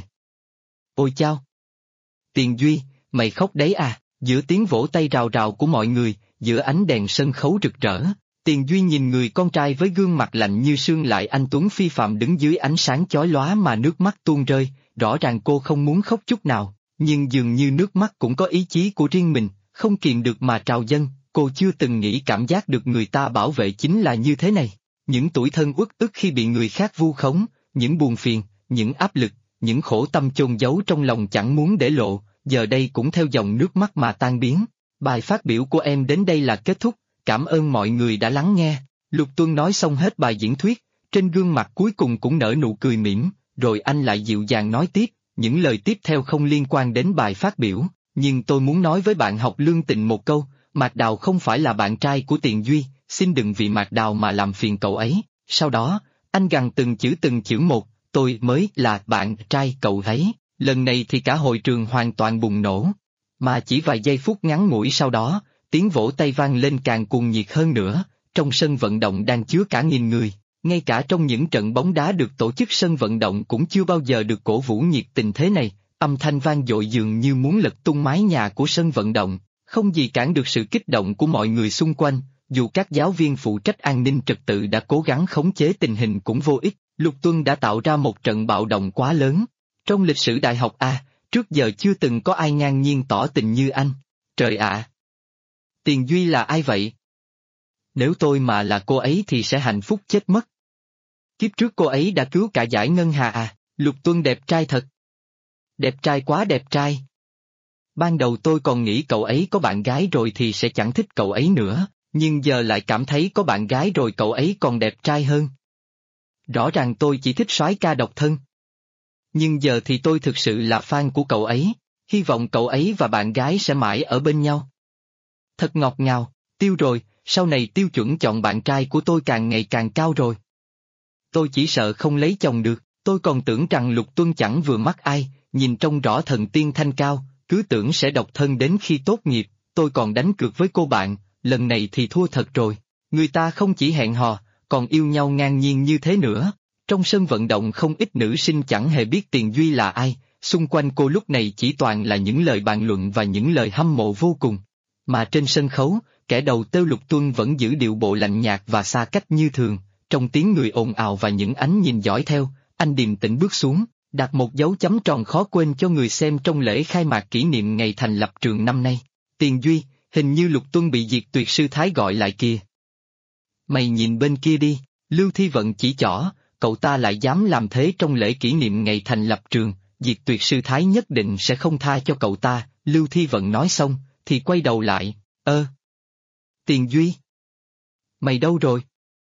A: Ôi chao! Tiền Duy, mày khóc đấy à? Giữa tiếng vỗ tay rào rào của mọi người, giữa ánh đèn sân khấu rực rỡ, Tiền Duy nhìn người con trai với gương mặt lạnh như sương lại anh tuấn phi phàm đứng dưới ánh sáng chói lóa mà nước mắt tuôn rơi, rõ ràng cô không muốn khóc chút nào, nhưng dường như nước mắt cũng có ý chí của riêng mình, không kìm được mà trào dâng, cô chưa từng nghĩ cảm giác được người ta bảo vệ chính là như thế này. Những tủi thân uất ức khi bị người khác vu khống, những buồn phiền, những áp lực, những khổ tâm chôn giấu trong lòng chẳng muốn để lộ, giờ đây cũng theo dòng nước mắt mà tan biến. Bài phát biểu của em đến đây là kết thúc, cảm ơn mọi người đã lắng nghe. Lục Tuân nói xong hết bài diễn thuyết, trên gương mặt cuối cùng cũng nở nụ cười mỉm, rồi anh lại dịu dàng nói tiếp, những lời tiếp theo không liên quan đến bài phát biểu, nhưng tôi muốn nói với bạn học Lương Tình một câu, Mạc Đào không phải là bạn trai của Tiền Duy. Xin đừng vì Mạc Đào mà làm phiền cậu ấy. Sau đó, anh gằn từng chữ một, tôi mới là bạn trai cậu ấy. Lần này thì cả hội trường hoàn toàn bùng nổ. Mà chỉ vài giây phút ngắn ngủi sau đó, tiếng vỗ tay vang lên càng cuồng nhiệt hơn nữa, trong sân vận động đang chứa cả nghìn người. Ngay cả trong những trận bóng đá được tổ chức sân vận động cũng chưa bao giờ được cổ vũ nhiệt tình thế này, âm thanh vang dội dường như muốn lật tung mái nhà của sân vận động, không gì cản được sự kích động của mọi người xung quanh. Dù các giáo viên phụ trách an ninh trật tự đã cố gắng khống chế tình hình cũng vô ích, Lục Tuân đã tạo ra một trận bạo động quá lớn. Trong lịch sử đại học trước giờ chưa từng có ai ngang nhiên tỏ tình như anh. Trời ạ! Tiền Duy là ai vậy? Nếu tôi mà là cô ấy thì sẽ hạnh phúc chết mất. Kiếp trước cô ấy đã cứu cả giải ngân hà Lục Tuân đẹp trai thật. Đẹp trai quá đẹp trai. Ban đầu tôi còn nghĩ cậu ấy có bạn gái rồi thì sẽ chẳng thích cậu ấy nữa, nhưng giờ lại cảm thấy có bạn gái rồi cậu ấy còn đẹp trai hơn. Rõ ràng tôi chỉ thích soái ca độc thân. Nhưng giờ thì tôi thực sự là fan của cậu ấy, hy vọng cậu ấy và bạn gái sẽ mãi ở bên nhau. Thật ngọt ngào, Tiêu rồi, sau này tiêu chuẩn chọn bạn trai của tôi càng ngày càng cao rồi. Tôi chỉ sợ không lấy chồng được, tôi còn tưởng rằng Lục Tuân chẳng vừa mắt ai, nhìn trông rõ thần tiên thanh cao, cứ tưởng sẽ độc thân đến khi tốt nghiệp, tôi còn đánh cược với cô bạn, lần này thì thua thật rồi. Người ta không chỉ hẹn hò, còn yêu nhau ngang nhiên như thế nữa. Trong sân vận động không ít nữ sinh chẳng hề biết Tiền Duy là ai, xung quanh cô lúc này chỉ toàn là những lời bàn luận và những lời hâm mộ vô cùng. Mà trên sân khấu, kẻ đầu têu Lục Tuân vẫn giữ điệu bộ lạnh nhạt và xa cách như thường, trong tiếng người ồn ào và những ánh nhìn dõi theo, anh điềm tĩnh bước xuống, đặt một dấu chấm tròn khó quên cho người xem trong lễ khai mạc kỷ niệm ngày thành lập trường năm nay. Tiền Duy, hình như Lục Tuân bị Diệt Tuyệt Sư Thái gọi lại kìa. Mày nhìn bên kia đi, Lưu Thi Vận chỉ trỏ, cậu ta lại dám làm thế trong lễ kỷ niệm ngày thành lập trường, Diệt Tuyệt Sư Thái nhất định sẽ không tha cho cậu ta, Lưu Thi Vận nói xong, thì quay đầu lại, Tiền Duy. Mày đâu rồi?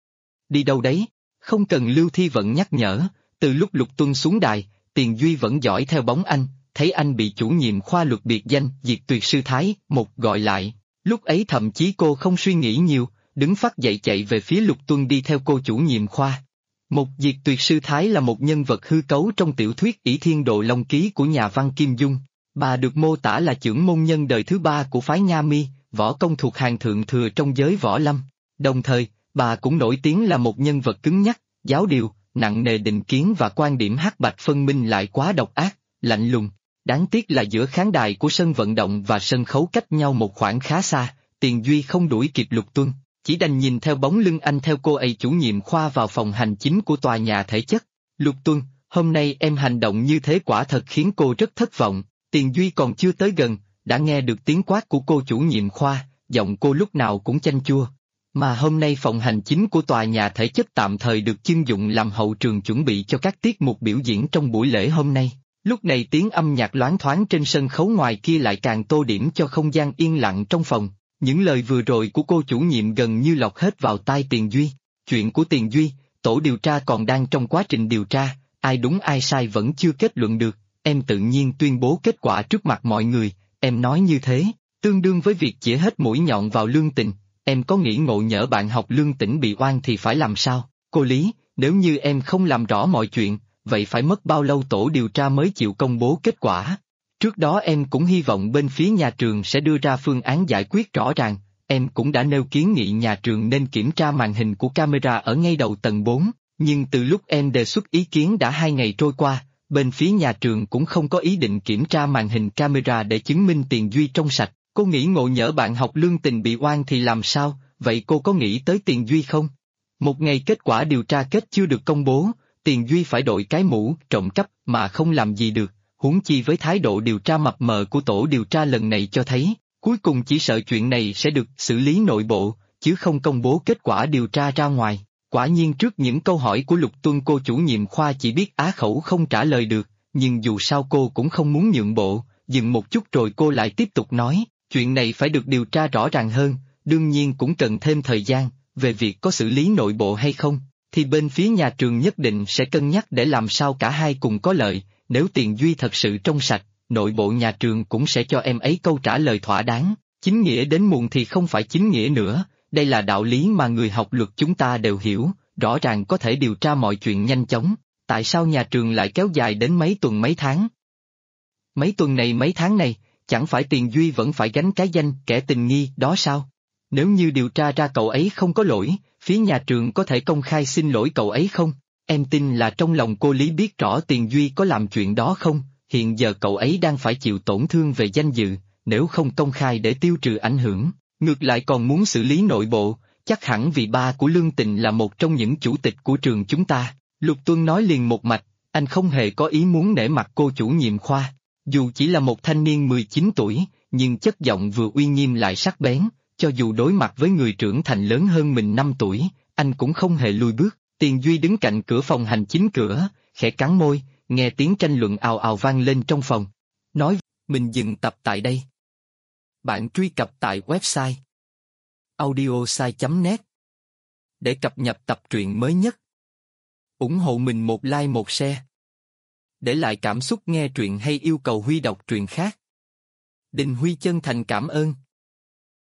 A: Đi đâu đấy? Không cần Lưu Thi Vận nhắc nhở, từ lúc Lục Tuân xuống đài, Tiền Duy vẫn dõi theo bóng anh, thấy anh bị chủ nhiệm khoa luật biệt danh Diệt Tuyệt Sư Thái một gọi lại, lúc ấy thậm chí cô không suy nghĩ nhiều, đứng phắt dậy chạy về phía Lục Tuân đi theo cô chủ nhiệm khoa. Một Diệt Tuyệt Sư Thái là một nhân vật hư cấu trong tiểu thuyết ỷ thiên độ long ký của nhà văn Kim Dung, bà được mô tả là chưởng môn nhân đời thứ ba của phái Nga Mi, võ công thuộc hàng thượng thừa trong giới võ lâm, đồng thời, bà cũng nổi tiếng là một nhân vật cứng nhắc, giáo điều, nặng nề định kiến và quan điểm hắc bạch phân minh lại quá độc ác, lạnh lùng. Đáng tiếc là giữa khán đài của sân vận động và sân khấu cách nhau một khoảng khá xa, Tiền Duy không đuổi kịp Lục Tuân, chỉ đành nhìn theo bóng lưng anh theo cô ấy chủ nhiệm khoa vào phòng hành chính của tòa nhà thể chất. Lục Tuân, hôm nay em hành động như thế quả thật khiến cô rất thất vọng. Tiền Duy còn chưa tới gần, đã nghe được tiếng quát của cô chủ nhiệm khoa, giọng cô lúc nào cũng chanh chua. Mà hôm nay phòng hành chính của tòa nhà thể chất tạm thời được trưng dụng làm hậu trường chuẩn bị cho các tiết mục biểu diễn trong buổi lễ hôm nay. Lúc này tiếng âm nhạc loáng thoáng trên sân khấu ngoài kia lại càng tô điểm cho không gian yên lặng trong phòng. Những lời vừa rồi của cô chủ nhiệm gần như lọt hết vào tai Tiền Duy. Chuyện của Tiền Duy, tổ điều tra còn đang trong quá trình điều tra, ai đúng ai sai vẫn chưa kết luận được. Em tự nhiên tuyên bố kết quả trước mặt mọi người, em nói như thế, tương đương với việc chĩa hết mũi nhọn vào Lương Tình. Em có nghĩ ngộ nhỡ bạn học Lương Tĩnh bị oan thì phải làm sao? Cô Lý, nếu như em không làm rõ mọi chuyện, vậy phải mất bao lâu tổ điều tra mới chịu công bố kết quả? Trước đó em cũng hy vọng bên phía nhà trường sẽ đưa ra phương án giải quyết rõ ràng, em cũng đã nêu kiến nghị nhà trường nên kiểm tra màn hình của camera ở ngay đầu tầng 4, nhưng từ lúc em đề xuất ý kiến đã 2 ngày trôi qua, bên phía nhà trường cũng không có ý định kiểm tra màn hình camera để chứng minh Tiền Duy trong sạch. Cô nghĩ ngộ nhỡ bạn học Lương Tình bị oan thì làm sao, vậy cô có nghĩ tới Tiền Duy không? Một ngày kết quả điều tra kết chưa được công bố, Tiền Duy phải đội cái mũ trộm cắp mà không làm gì được, huống chi với thái độ điều tra mập mờ của tổ điều tra lần này cho thấy, cuối cùng chỉ sợ chuyện này sẽ được xử lý nội bộ, chứ không công bố kết quả điều tra ra ngoài. Quả nhiên trước những câu hỏi của Lục Tuân cô chủ nhiệm khoa chỉ biết á khẩu không trả lời được, nhưng dù sao cô cũng không muốn nhượng bộ, dừng một chút rồi cô lại tiếp tục nói. Chuyện này phải được điều tra rõ ràng hơn, đương nhiên cũng cần thêm thời gian, về việc có xử lý nội bộ hay không, thì bên phía nhà trường nhất định sẽ cân nhắc để làm sao cả hai cùng có lợi, nếu Tiền Duy thật sự trong sạch, nội bộ nhà trường cũng sẽ cho em ấy câu trả lời thỏa đáng, chính nghĩa đến muộn thì không phải chính nghĩa nữa, đây là đạo lý mà người học luật chúng ta đều hiểu, rõ ràng có thể điều tra mọi chuyện nhanh chóng, tại sao nhà trường lại kéo dài đến mấy tuần mấy tháng? Mấy tuần này mấy tháng này, chẳng phải Tiền Duy vẫn phải gánh cái danh kẻ tình nghi đó sao? Nếu như điều tra ra cậu ấy không có lỗi, phía nhà trường có thể công khai xin lỗi cậu ấy không? Em tin là trong lòng cô Lý biết rõ Tiền Duy có làm chuyện đó không? Hiện giờ cậu ấy đang phải chịu tổn thương về danh dự, nếu không công khai để tiêu trừ ảnh hưởng, ngược lại còn muốn xử lý nội bộ, chắc hẳn vì ba của Lương Tình là một trong những chủ tịch của trường chúng ta. Lục Tuân nói liền một mạch, anh không hề có ý muốn nể mặt cô chủ nhiệm khoa. Dù chỉ là một thanh niên 19 tuổi, nhưng chất giọng vừa uy nghiêm lại sắc bén, cho dù đối mặt với người trưởng thành lớn hơn mình 5 tuổi, anh cũng không hề lùi bước. Tiền Duy đứng cạnh cửa phòng hành chính cửa, khẽ cắn môi, nghe tiếng tranh luận ào ào vang lên trong phòng. Nói Mình dừng tập tại đây. Bạn truy cập tại website audiosai.net để cập nhật tập truyện mới nhất. Ủng hộ mình một like một share. Để lại cảm xúc nghe truyện hay yêu cầu Huy đọc truyện khác. Đình Huy chân thành cảm ơn.